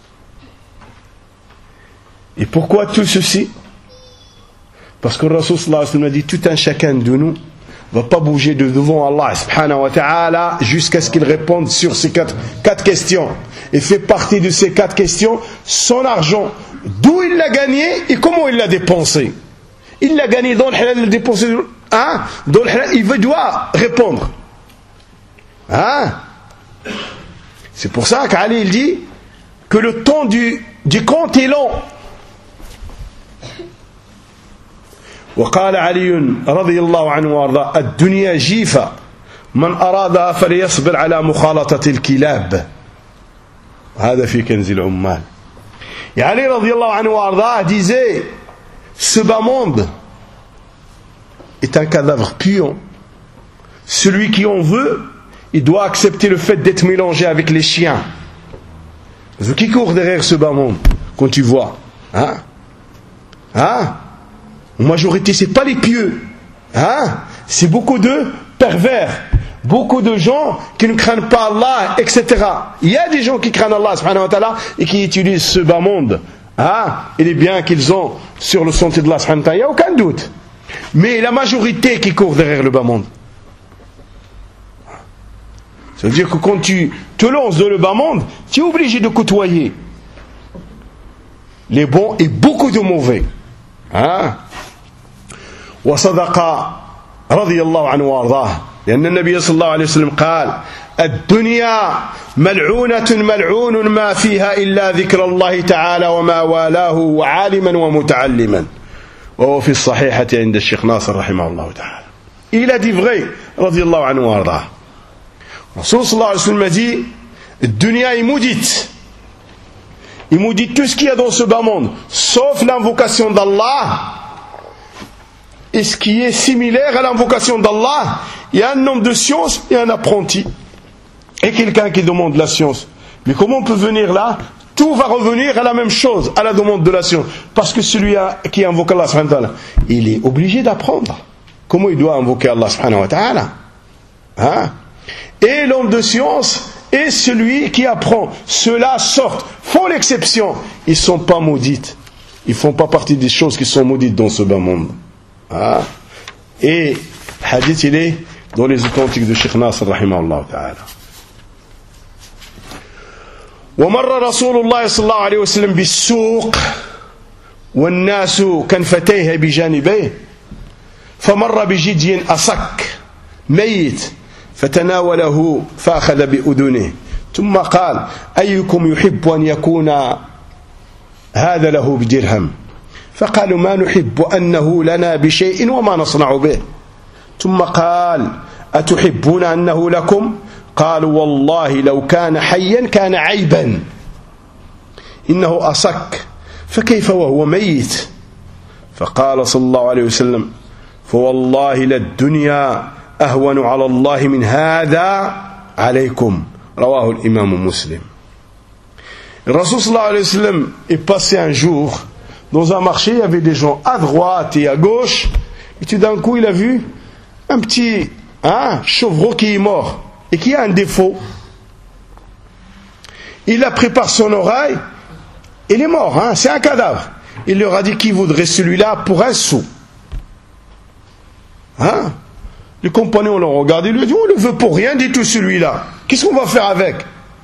Et pourquoi tout ceci? Parce que le Rasul sallallahu alayhi wa sallam a dit tout un chacun de nous ne va pas bouger de devant Allah subhanahu wa ta'ala jusqu'à ce qu'il réponde sur ces quatre questions. Et fait partie de ces 4 questions son argent, d'où il l'a gagné et comment il l'a dépensé. Il l'a gagné dans le halal, il l'a dépensé dans le halal, il doit répondre. C'est pour ça qu'Ali il dit que le temps du compte est long. وقال علي رضي الله عنه وارضاه الدنيا جيفة من أرادها فليصبر على مخالطة الكلاب. هذا في كنز العمال. Et Ali رضي الله عنه وارضاه disait ce bas monde est un cadavre puant. Celui qui en veut, il doit accepter le fait d'être mélangé avec les chiens. Qui court derrière ce bas monde quand tu vois En majorité, c'est pas les pieux, c'est beaucoup de pervers, beaucoup de gens qui ne craignent pas Allah, etc. Il y a des gens qui craignent Allah subhanahu wa ta'ala et qui utilisent ce bas monde et les biens qu'ils ont sur le sentier de Allah subhanahu wa ta'ala, il n'y a aucun doute. Mais la majorité qui court derrière le bas monde, ça veut dire que quand tu te lances dans le bas monde, tu es obligé de côtoyer les bons et beaucoup de mauvais. وصدق رضي الله عنه وارضاه لأن النبي صلى الله عليه وسلم قال الدنيا ملعونة ملعون ما فيها إلا ذكر الله تعالى وما والاه وعالما ومتعلما وهو في الصحيحة عند الشيخ ناصر رحمه الله تعالى. Il a dit vrai رضي الله عنه وارضاه. Rasul sallallahu alayhi wa sallam a dit الدنيا est maudite. Il maudit tout ce qu'il y a dans ce bas monde sauf l'invocation d'Allah. Et ce qui est similaire à l'invocation d'Allah il y a un homme de science et un apprenti. Et quelqu'un qui demande la science. Mais comment on peut venir là? Tout va revenir à la même chose, à la demande de la science. Parce que celui qui invoque Allah subhanahu wa ta'ala, il est obligé d'apprendre. Comment il doit invoquer Allah subhanahu wa ta'ala? Hein? Et l'homme de science et celui qui apprend. Ceux-là sortent, font l'exception. Ils ne sont pas maudites. Ils ne font pas partie des choses qui sont maudites dans ce bas monde. Hein? Et hadith, il est dans les authentiques de Cheikh Nasr, rahimahullah ta'ala. ومر رسول الله صلى الله عليه وسلم بالسوق والناس كنفتيه بجانبيه فمر بجدي أصك ميت فتناوله فأخذ بأذنه ثم قال أيكم يحب أن يكون هذا له بدرهم فقالوا ما نحب أنه لنا بشيء وما نصنع به ثم قال أتحبون أنه لكم قالوا والله لو كان حيا كان عيبا إنه أصك فكيف وهو ميت فقال صلى الله عليه وسلم فوالله للدنيا أهون على الله من هذا عليكم رواه الإمام مسلم. Le Rasul sallallahu alayhi wa sallam est passé un jour dans un marché, il y avait des gens à droite et à gauche, et tout d'un coup il a vu un petit chevreau qui est mort et qui a un défaut. Il l'a pris par son oreille, il est mort, c'est un cadavre. Il leur a dit qui voudrait celui-là pour un sou. Les compagnons l'ont regardé, ils lui ont dit on ne le veut pour rien du tout celui-là. Qu'est-ce qu'on va faire avec?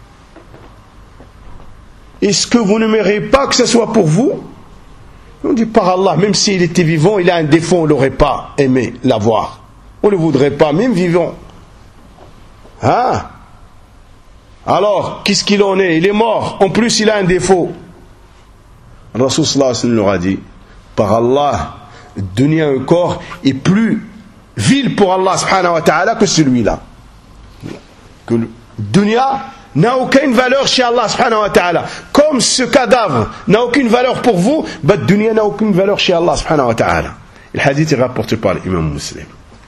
Est-ce que vous ne n'aimerez pas que ce soit pour vous? On dit par Allah, même s'il était vivant, il a un défaut, on ne l'aurait pas aimé l'avoir. On ne le voudrait pas, même vivant. Alors, qu'est-ce qu'il en est? Il est mort, en plus il a un défaut. Le Rasul sallallahu alayhi wa sallam leur a dit, par Allah, le dunya, un corps, est plus vil pour Allah subhanahu wa ta'ala que celui-là. Que le dunya n'a aucune valeur chez Allah subhanahu wa ta'ala. Comme ce cadavre n'a aucune valeur pour vous, le dunya n'a aucune valeur chez Allah subhanahu wa ta'ala. Le hadith est rapporté par l'imam Muslim.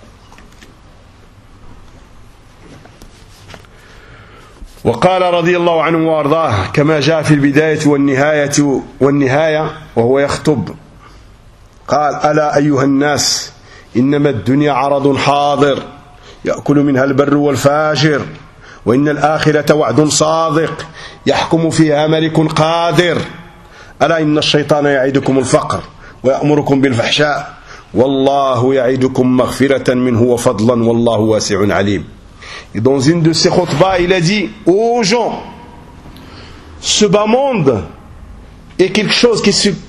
وقال رضي الله عنه وارضاه كما جاء في البداية والنهاية وهو يخطب قال ألا أيها الناس إنما الدنيا عرض حاضر يأكل منها البر والفاجر وإن الآخرة وعد صادق يحكم فيها ملك قادر ألا إن الشيطان يعيدكم الفقر ويأمركم بالفحشاء والله يعيدكم مغفرة منه وفضلا والله واسع عليم. Et dans une de ses khutbahs, il a dit aux gens, ce bas monde est quelque chose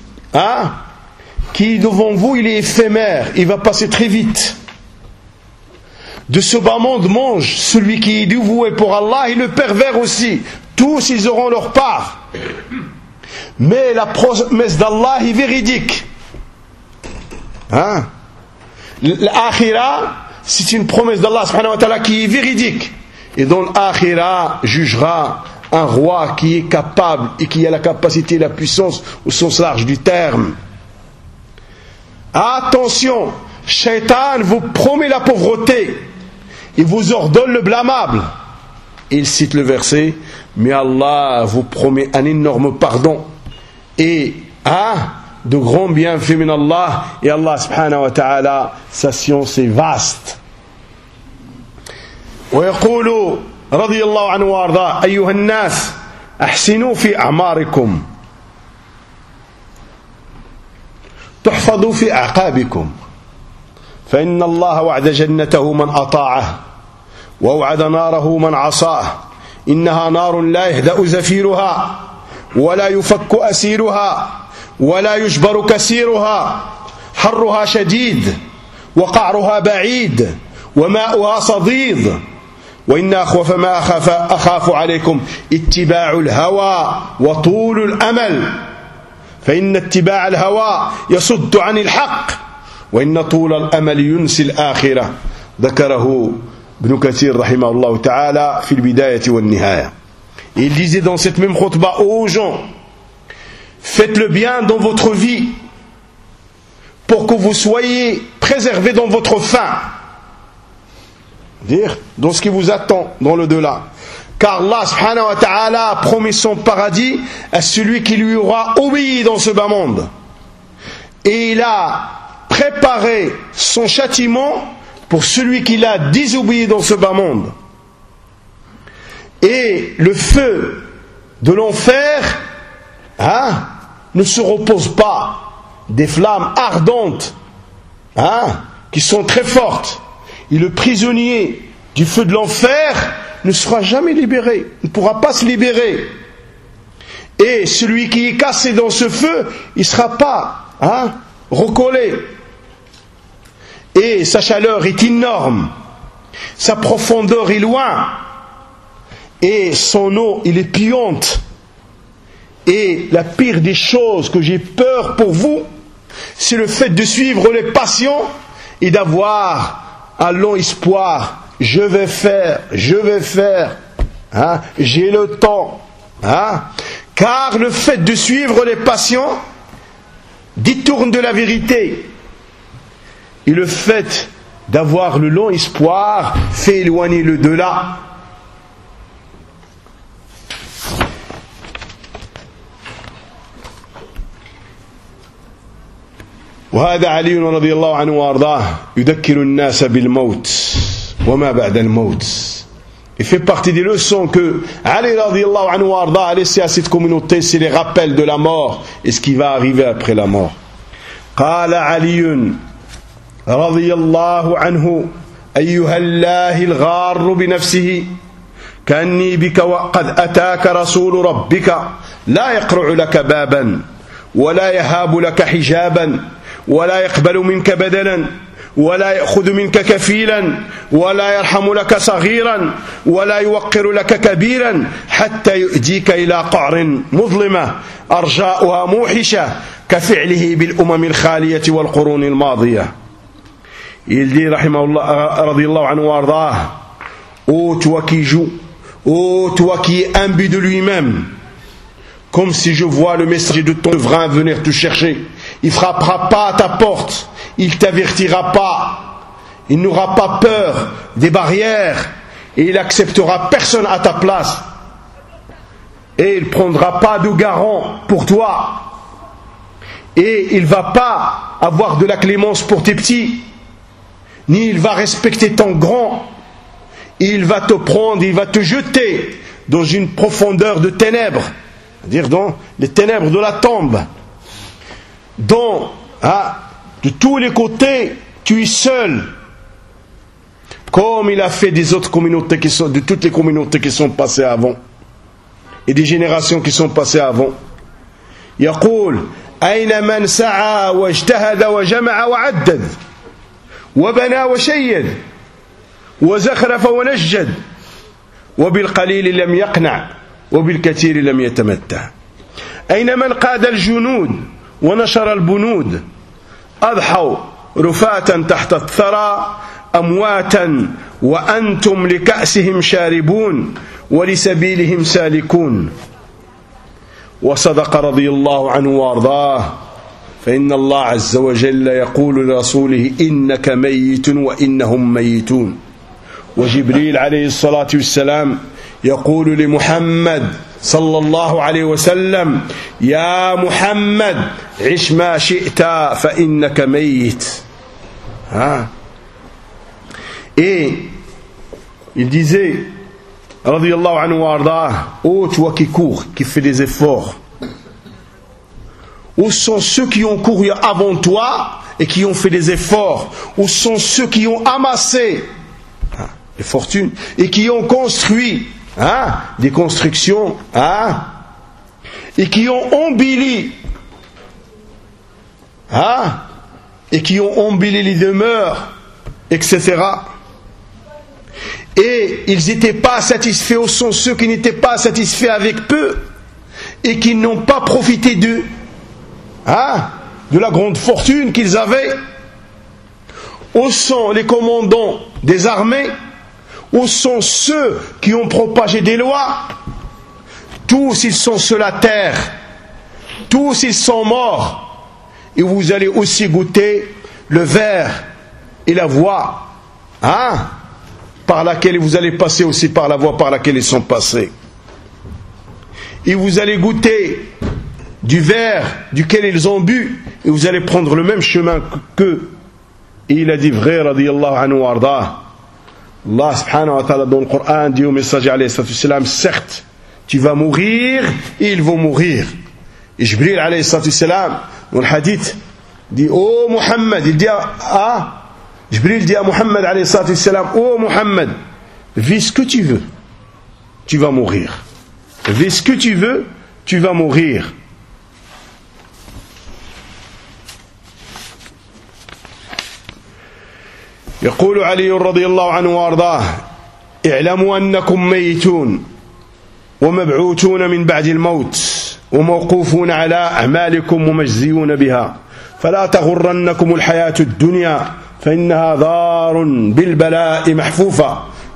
qui devant vous, il est éphémère, il va passer très vite. De ce bas monde mange celui qui est dévoué pour Allah et le pervers aussi. Tous, ils auront leur part. Mais la promesse d'Allah est véridique. L'akhira, c'est une promesse d'Allah subhanahu wa ta'ala qui est véridique. Et dans l'akhira jugera un roi qui est capable et qui a la capacité et la puissance au sens large du terme. Attention, Shaitan vous promet la pauvreté, il vous ordonne le blâmable. Il cite le verset, mais Allah vous promet un énorme pardon et de grands bienfaits min Allah, et Allah subhanahu wa ta'ala, sa science est vaste. ويقول رضي الله عنه وارضاه أيها الناس أحسنوا في أعماركم تحفظوا في أعقابكم فإن الله وعد جنته من أطاعه ووعد ناره من عصاه إنها نار لا يهدأ زفيرها ولا يفك أسيرها ولا يجبر كسيرها حرها شديد وقعرها بعيد وماؤها صديد وإن أخوف ما أخاف عليكم اتباع الهوى وطول الأمل فإن اتباع الهوى يصد عن الحق وإن طول الأمل ينسي الآخرة ذكره ابن كثير رحمه الله تعالى في البداية والنهاية. Il disait dans cette même khutbah aux gens, faites le bien dans votre vie pour que vous soyez préservés dans votre fin. dire dans ce qui vous attend dans le delà. Car Allah subhanahu wa ta'ala a promis son paradis à celui qui lui aura obéi dans ce bas monde. Et il a préparé son châtiment pour celui qui l'a désobéi dans ce bas monde. Et le feu de l'enfer ne se repose pas, des flammes ardentes qui sont très fortes. Et le prisonnier du feu de l'enfer ne sera jamais libéré, ne pourra pas se libérer. Et celui qui est cassé dans ce feu, il ne sera pas recollé. Et sa chaleur est énorme, sa profondeur est loin, et son eau, il est puante. Et la pire des choses que j'ai peur pour vous, c'est le fait de suivre les passions et d'avoir un long espoir. Je vais faire, j'ai le temps. Car le fait de suivre les passions détourne de la vérité. Et le fait d'avoir le long espoir fait éloigner le delà. وهذا علي رضي الله عنه وارضاه يذكر الناس بالموت وما بعد الموت. Il fait partie des leçons que Ali radiallahu anhu wa arda a laissé à cette communauté, c'est les rappels de la mort et ce qui va arriver après la mort. قال علي رضي الله عنه أيها الله الغار بنفسه كأني بك وقد أتاك رسول ربك لا يقرع لك بابا ولا يهاب لك حجابا ولا يقبل منك بدلا ولا يأخذ منك كفيلا ولا يرحم لك صغيرا ولا يوقر لك كبيرا حتى يؤديك إلى قعر مظلمة أرجاؤها موحشة كفعله بالأمم الخالية والقرون الماضية. Il dit rahimahullah radiyallahu anhu wardah, ô toi qui joues, ô toi qui es imbu de lui-même, comme si je vois le messager de ton souverain venir te chercher, il frappera pas à ta porte, il t'avertira pas, il n'aura pas peur des barrières et il acceptera personne à ta place et il prendra pas de garant pour toi et il va pas avoir de la clémence pour tes petits, ni il va respecter ton grand. Il va te prendre, il va te jeter dans une profondeur de ténèbres, c'est-à-dire dans les ténèbres de la tombe, dont de tous les côtés tu es seul, comme il a fait des autres communautés de toutes les communautés qui sont passées avant et des générations qui sont passées avant. يقول أين من سعى واجتهد وجمع وعدد وبنى وشيد وزخرف ونجد وبالقليل لم يقنع وبالكثير لم يتمتع. أين من قاد الجنود ونشر البنود أضحوا رفاة تحت الثرى أمواتا وأنتم لكأسهم شاربون ولسبيلهم سالكون. وصدق رضي الله عنه وارضاه فإن الله عز وجل يقول لرسوله إنك ميت وإنهم ميتون. وجبريل عليه الصلاة والسلام يقول لمحمد صلى الله عليه وسلم يا محمد عش ما شئت فإنك ميت. Et il disait radiyallahu anhu wa ardah, ô toi qui cours, qui fais des efforts, où sont ceux qui ont couru avant toi et qui ont fait des efforts? Où sont ceux qui ont amassé des fortunes et qui ont construit des constructions et qui ont embelli les demeures, etc. Et ils n'étaient pas satisfaits. Où sont ceux qui n'étaient pas satisfaits avec peu et qui n'ont pas profité de la grande fortune qu'ils avaient? Où sont les commandants des armées? Où sont ceux qui ont propagé des lois? Tous ils sont sur la terre, tous ils sont morts, et vous allez aussi goûter le verre et la voix par laquelle vous allez passer aussi par la voie par laquelle ils sont passés. Et vous allez goûter du verre duquel ils ont bu, et vous allez prendre le même chemin qu'eux. Et il a dit vrai, radiyallahu anhu wa ardah. Allah subhanahu wa ta'ala dans le Coran dit au messager alayhi salatu wassalam, certes, tu vas mourir et ils vont mourir. Et Jibril alayhi salatu wassalam, dans le hadith, dit, oh Muhammad, il dit Jibril dit à Muhammad alayhi salatu wassalam, oh Muhammad, vis ce que tu veux, tu vas mourir. Vis ce que tu veux, tu vas mourir. يقول علي رضي الله عنه وارضاه اعلموا انكم ميتون ومبعوثون من بعد الموت وموقوفون على اعمالكم ومجزيون بها فلا تغرنكم الحياة الدنيا فانها دار بالبلاء محفوفة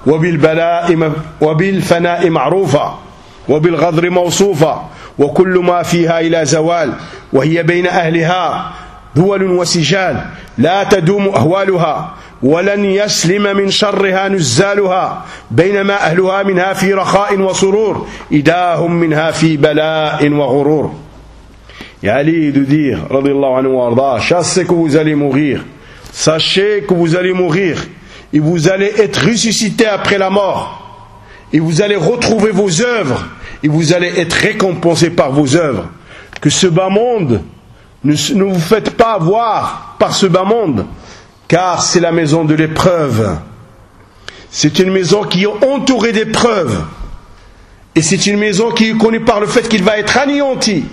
وبالفناء معروفة وبالغدر موصوفة وكل ما فيها إلى زوال وهي بين أهلها دول وسجال لا تدوم أهوالها ولن يسلم من شرها نزالها بينما أهلها منها في رخاء وسرور إذا هم منها في بلاء وغرور. Et Ali de dire, radiyallahu anhu wa arda, sachez que vous allez mourir, sachez que vous allez mourir et vous allez être ressuscité après la mort et vous allez retrouver vos œuvres et vous allez être récompensé par vos œuvres. Que ce bas monde, ne vous faites pas avoir par ce bas monde, car c'est la maison de l'épreuve. C'est une maison qui est entourée d'épreuves. Et c'est une maison qui est connue par le fait qu'il va être anéanti.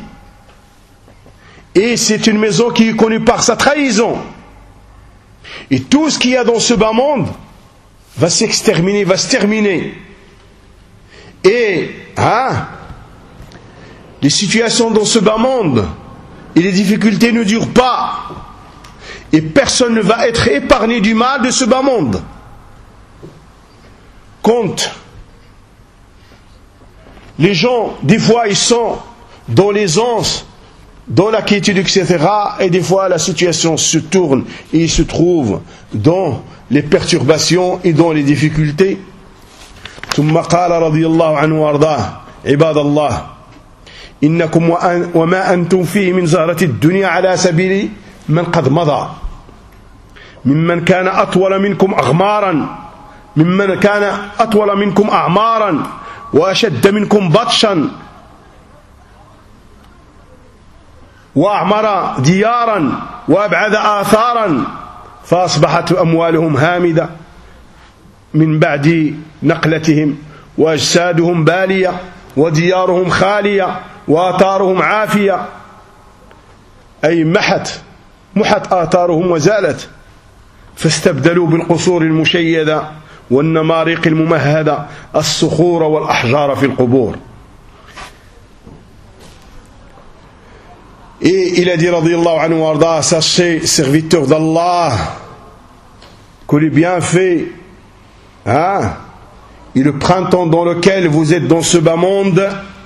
Et c'est une maison qui est connue par sa trahison. Et tout ce qu'il y a dans ce bas monde va s'exterminer, va se terminer. Et les situations dans ce bas monde et les difficultés ne durent pas. Et personne ne va être épargné du mal de ce bas monde. Quand les gens, des fois, ils sont dans l'aisance, dans la quiétude, etc. Et des fois, la situation se tourne et ils se trouvent dans les perturbations et dans les difficultés. ثم قال رضي الله عنه وارضاه عباد الله إنكم وما أنتم فيه من زهرة الدنيا على سبيل من قد مضى ممن كان أطول منكم أعمارا وأشد منكم بطشا وأعمر ديارا وأبعد آثارا فأصبحت أموالهم هامدة من بعد نقلتهم وأجسادهم بالية وديارهم خالية وآثارهم عافية أي محت آثارهم وزالت فاستبدلوا بالقصور المشيدة والنمارق الممهدة الصخور والأحجار في القبور. Et il a dit radiyallahu anhu wa arda, sachez serviteurs d'Allah que les bienfaits et le printemps dans lequel vous êtes dans ce bas monde,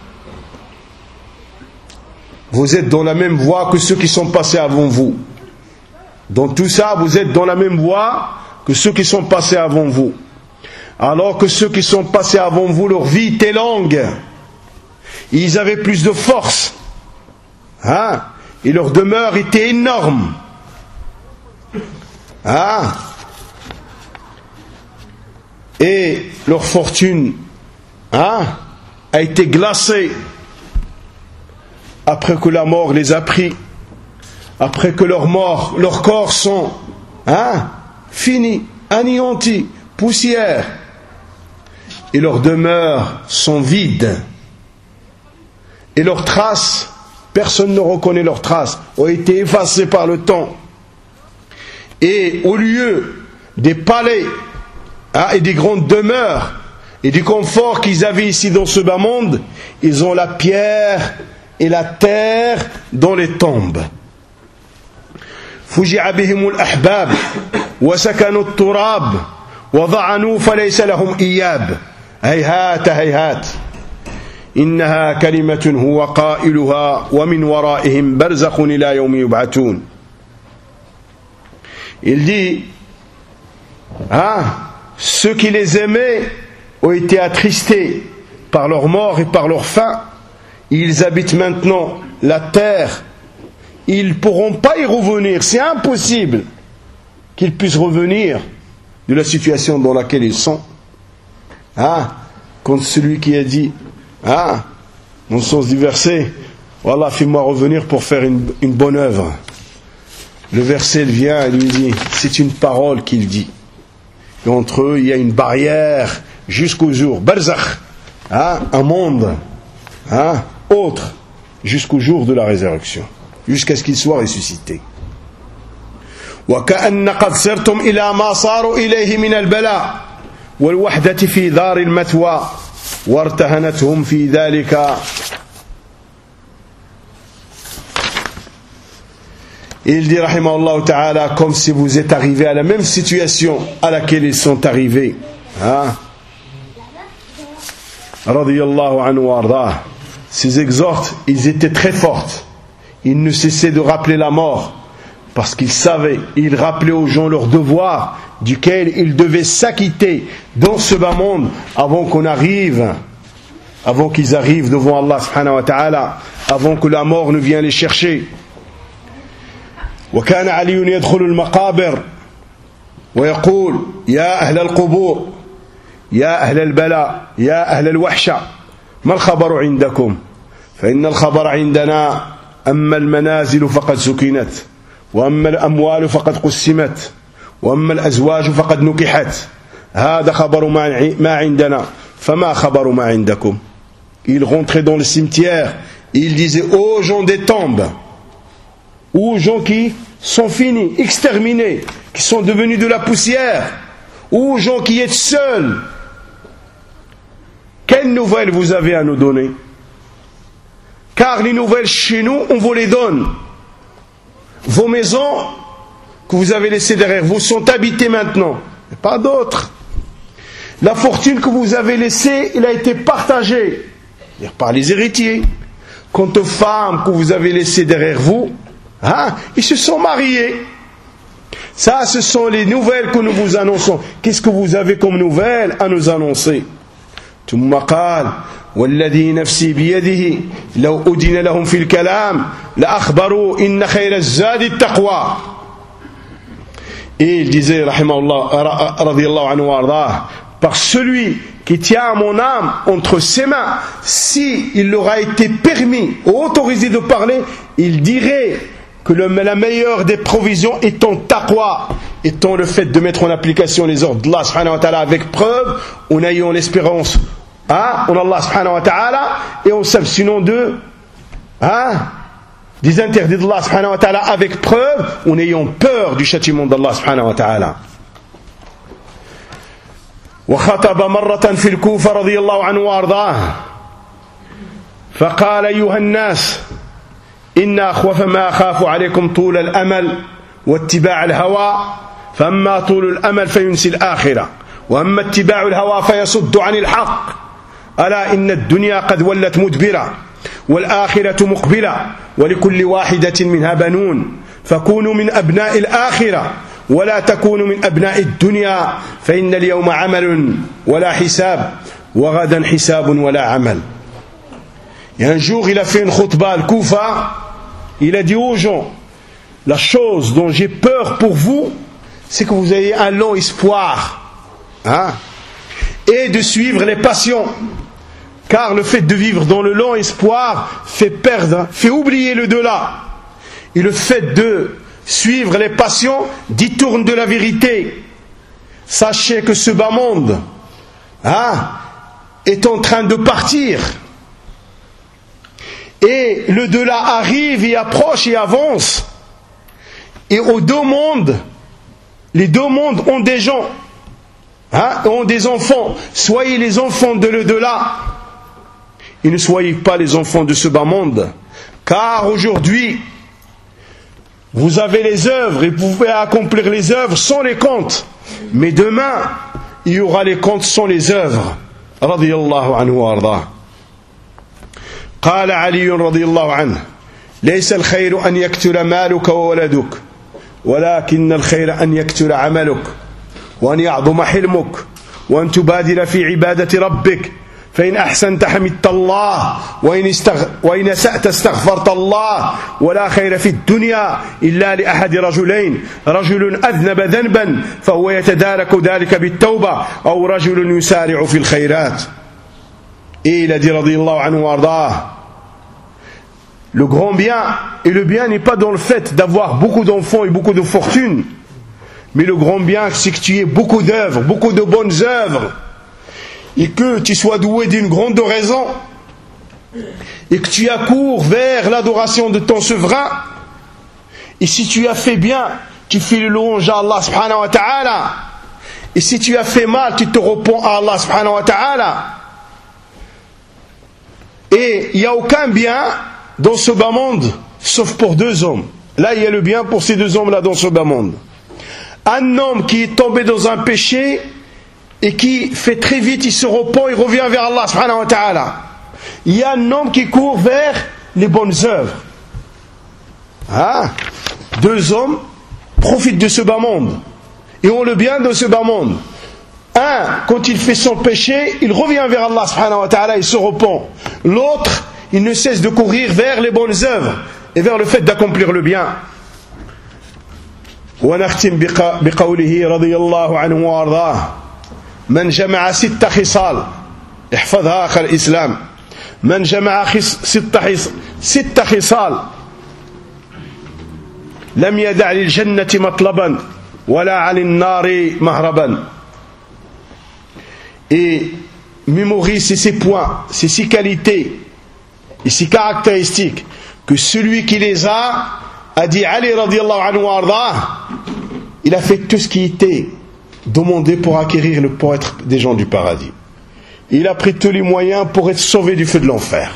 vous êtes dans la même voie que ceux qui sont passés avant vous. Dans tout ça, vous êtes dans la même voie que ceux qui sont passés avant vous. Alors que ceux qui sont passés avant vous, leur vie était longue. Ils avaient plus de force. Et leur demeure était énorme. Et leur fortune a été glacée après que la mort les a pris, après que leurs corps sont finis, anéantis, poussière, et leurs demeures sont vides, et leurs traces, personne ne reconnaît leurs traces, ont été effacées par le temps. Et au lieu des palais et des grandes demeures et du confort qu'ils avaient ici dans ce bas monde, ils ont la pierre et la terre dans les tombes. فجع بهم الأحباب وسكنوا التراب وضعنوا فليس لهم إياب هيهات هيهات إنها كلمة هو قائلها ومن ورائهم برزخ إلى يوم يبعثون. Il dit ceux qui les aimaient ont été attristés par leur mort et par leur faim. Ils habitent maintenant la terre. Ils ne pourront pas y revenir. C'est impossible qu'ils puissent revenir de la situation dans laquelle ils sont. Contre celui qui a dit, dans le sens du verset, Wallah, fais-moi revenir pour faire une bonne œuvre. Le verset vient et lui dit, c'est une parole qu'il dit. Et entre eux, il y a une barrière jusqu'au jour, barzakh, un monde autre, jusqu'au jour de la résurrection, jusqu'à ce qu'il soit ressuscité. وكأن قد صرتم إلى ما صاروا إليه من البلاء والوحدة في دار المثوى وارتهنتهم في ذلك. Il dit rahimahullah ta'ala, comme si vous êtes arrivés à la même situation à laquelle ils sont arrivés. Radiyallahu anhu wa ardah. Ces exhortes, ils étaient très fortes. Ils ne cessaient de rappeler la mort parce qu'ils savaient, ils rappelaient aux gens leur devoir duquel ils devaient s'acquitter dans ce bas monde avant qu'ils arrivent devant Allah subhanahu wa ta'ala, avant que la mort ne vienne les chercher. وكان علي يدخل المقابر ويقول يا أهل القبور يا أهل البلاء يا أهل الوحشة ما الخبر عندكم فإن الخبر عندنا أما المنازل فقد سكنت وأما الأموال فقد قسمت وأما الأزواج فقد نكحت هذا خبر ما عندنا فما خبر ما عندكم. Il rentrait dans le cimetière et il disait aux gens des tombes, aux gens qui sont finis, exterminés, qui sont devenus de la poussière, aux gens qui êtes seuls, quelles nouvelles vous avez à nous donner? Car les nouvelles chez nous, on vous les donne. Vos maisons que vous avez laissées derrière vous sont habitées maintenant, et pas d'autres. La fortune que vous avez laissée, elle a été partagée par les héritiers. Quant aux femmes que vous avez laissées derrière vous, ils se sont mariés. Ça, ce sont les nouvelles que nous vous annonçons. Qu'est-ce que vous avez comme nouvelles à nous annoncer? ثم قال والذي نفسي بيده لو أذن لهم في الكلام لأخبروا إن خير الزاد التقوى. Et il disait rahimahullah radiyallahu anhu wardah, par celui qui tient mon âme entre ses mains, si il leur a été permis ou autorisé de parler, il dirait que la meilleure des provisions étant taqwa, étant le fait de mettre en application les ordres d'Allah subhanahu wa ta'ala avec preuve, en ayant l'espérance en Allah subhanahu wa ta'ala et en s'abstenant des interdits d'Allah subhanahu wa ta'ala avec preuve, en ayant peur du châtiment d'Allah subhanahu wa ta'ala. وخطب مرة في الكوفة رضي الله عنه وأرضاه فقال أيها الناس إن أخوف ما أخاف عليكم طول الأمل واتباع الهوى فأما طول الأمل فينسي الآخرة وأما اتباع الهوى فيصد عن الحق ألا إن الدنيا قد ولت مدبرة والآخرة مقبلة ولكل واحدة منها بنون فكونوا من أبناء الآخرة ولا تكونوا من أبناء الدنيا فإن اليوم عمل ولا حساب وغدا حساب ولا عمل. Et un jour il a fait une khutbah al-Koufa, il a dit aux gens, la chose dont j'ai peur pour vous, c'est que vous ayez un long espoir et de suivre les passions, car le fait de vivre dans le long espoir fait oublier le delà, et le fait de suivre les passions détourne de la vérité. Sachez que ce bas monde est en train de partir et le delà arrive et approche et avance, et aux deux mondes, les deux mondes ont des gens, ont des enfants. Soyez les enfants de le delà et ne soyez pas les enfants de ce bas monde, car aujourd'hui vous avez les œuvres et vous pouvez accomplir les œuvres sans les comptes, mais demain il y aura les comptes sans les œuvres. Radiyallahu anhu wa ardah. قال علي رضي الله عنه ليس الخير أن يكثر مالك وولدك ولكن الخير أن يكثر عملك وأن يعظم حلمك وأن تبادر في عبادة ربك فإن أحسنت حمدت الله وإن أسأت استغفرت الله ولا خير في الدنيا إلا لأحد رجلين رجل أذنب ذنبا فهو يتدارك ذلك بالتوبة أو رجل يسارع في الخيرات. Et il a dit radiyallahu anhu wa ardah, le grand bien, et le bien n'est pas dans le fait d'avoir beaucoup d'enfants et beaucoup de fortune, mais le grand bien c'est que tu aies beaucoup d'œuvres, beaucoup de bonnes œuvres, et que tu sois doué d'une grande raison, et que tu accours vers l'adoration de ton souverain. Et si tu as fait bien, tu fais le louange à Allah subhanahu wa ta'ala, et si tu as fait mal, tu te repens à Allah subhanahu wa ta'ala. Et il n'y a aucun bien dans ce bas monde sauf pour deux hommes. Là il y a le bien pour ces deux hommes là dans ce bas monde. Un homme qui est tombé dans un péché et qui fait très vite, il se repent, il revient vers Allah subhanahu wa ta'ala. Il y a un homme qui court vers les bonnes œuvres. Deux hommes profitent de ce bas monde et ont le bien de ce bas monde. Un, quand il fait son péché, il revient vers Allah subhanahu wa ta'ala, il se repent. L'autre, il ne cesse de courir vers les bonnes œuvres et vers le fait d'accomplir le bien. ونختم بقوله رضي الله عنه وارضاه من جمع 6 خصال احفظها أخ الإسلام من جمع 6 خصال لم يدع للجنة مطلبا ولا عن النار مهربا. Et mémorise ces points, ces 6 qualités et 6 caractéristiques que celui qui les a dit Ali radiyallahu anhu wa ardah, il a fait tout ce qui était demandé pour être des gens du paradis. Il a pris tous les moyens pour être sauvé du feu de l'enfer.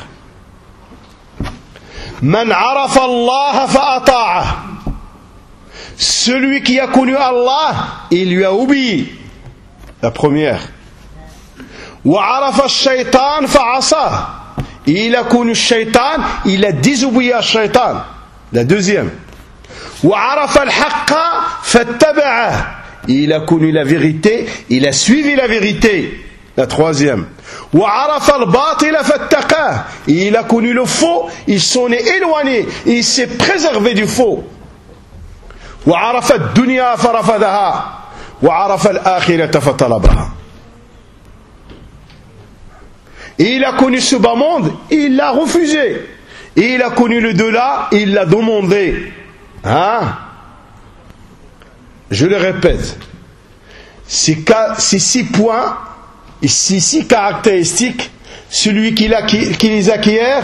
Man arafa Allah fa ata'a. Celui qui a connu Allah, il lui a obéi. La première. Wa arafa ash-shaytan fa asa. Il a connu le shaitan, il a désobéi à shaitan. La deuxième. Wa arafa al-haqqa fattaba'a. Il a connu la vérité, il a suivi la vérité. La troisième. Wa arafa al-batila fattaqa. Il a connu le faux, il s'en est éloigné, il s'est préservé du faux. Wa arafa ad-dunya farafadaha. Wa arafa al-akhirata fatalabaha. Et il a connu ce bas monde, il l'a refusé. Et il a connu le delà, il l'a demandé. Je le répète, ces 6 points, et ces 6 caractéristiques, celui qui les acquiert,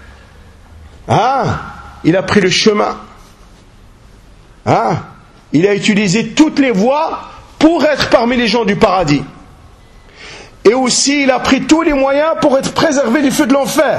il a pris le chemin. Il a utilisé toutes les voies pour être parmi les gens du paradis. Et aussi, il a pris tous les moyens pour être préservé du feu de l'enfer.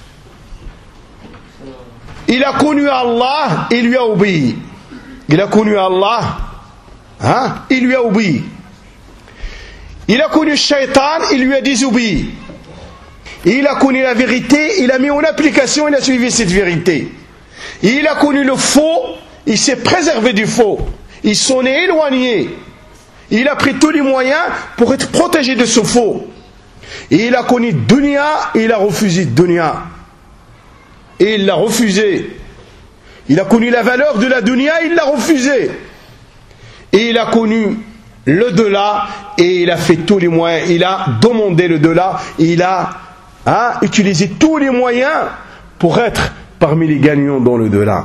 Il a connu Allah, il lui a obéi. Il a connu Allah, il lui a obéi. Il a connu Shaitan, il lui a désobéi. Et il a connu la vérité, il a mis en application, il a suivi cette vérité. Et il a connu le faux, il s'est préservé du faux. Il s'en est éloigné. Il a pris tous les moyens pour être protégé de ce faux. Et il a connu dunya et il a refusé dunya. Et il l'a refusé. Il a connu la valeur de la dunya et il l'a refusé. Et il a connu le delà et il a fait tous les moyens. Il a demandé le delà. Il a utilisé tous les moyens pour être parmi les gagnants dans le delà.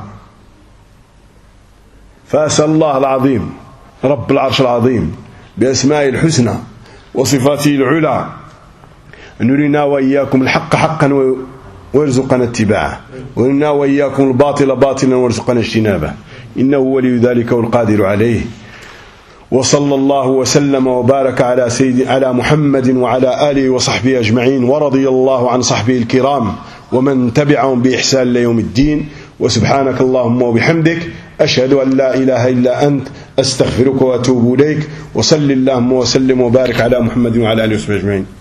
فأسأل الله العظيم رب العرش العظيم بأسمائه الحسنى وصفاته العلى أن نرينا وإياكم الحق حقا ويرزقنا اتباعه ونرينا وإياكم الباطل باطلا ويرزقنا اجتنابه إنه ولي ذلك والقادر عليه. وصلى الله وسلم وبارك على محمد وعلى آله وصحبه أجمعين ورضي الله عن صحبه الكرام ومن تبعهم بإحسان ليوم الدين. وسبحانك اللهم وبحمدك أشهد أن لا إله إلا أنت أستغفرك وأتوب إليك. وصل اللهم وسلم وبارك على محمد وعلى آله وصحبه أجمعين.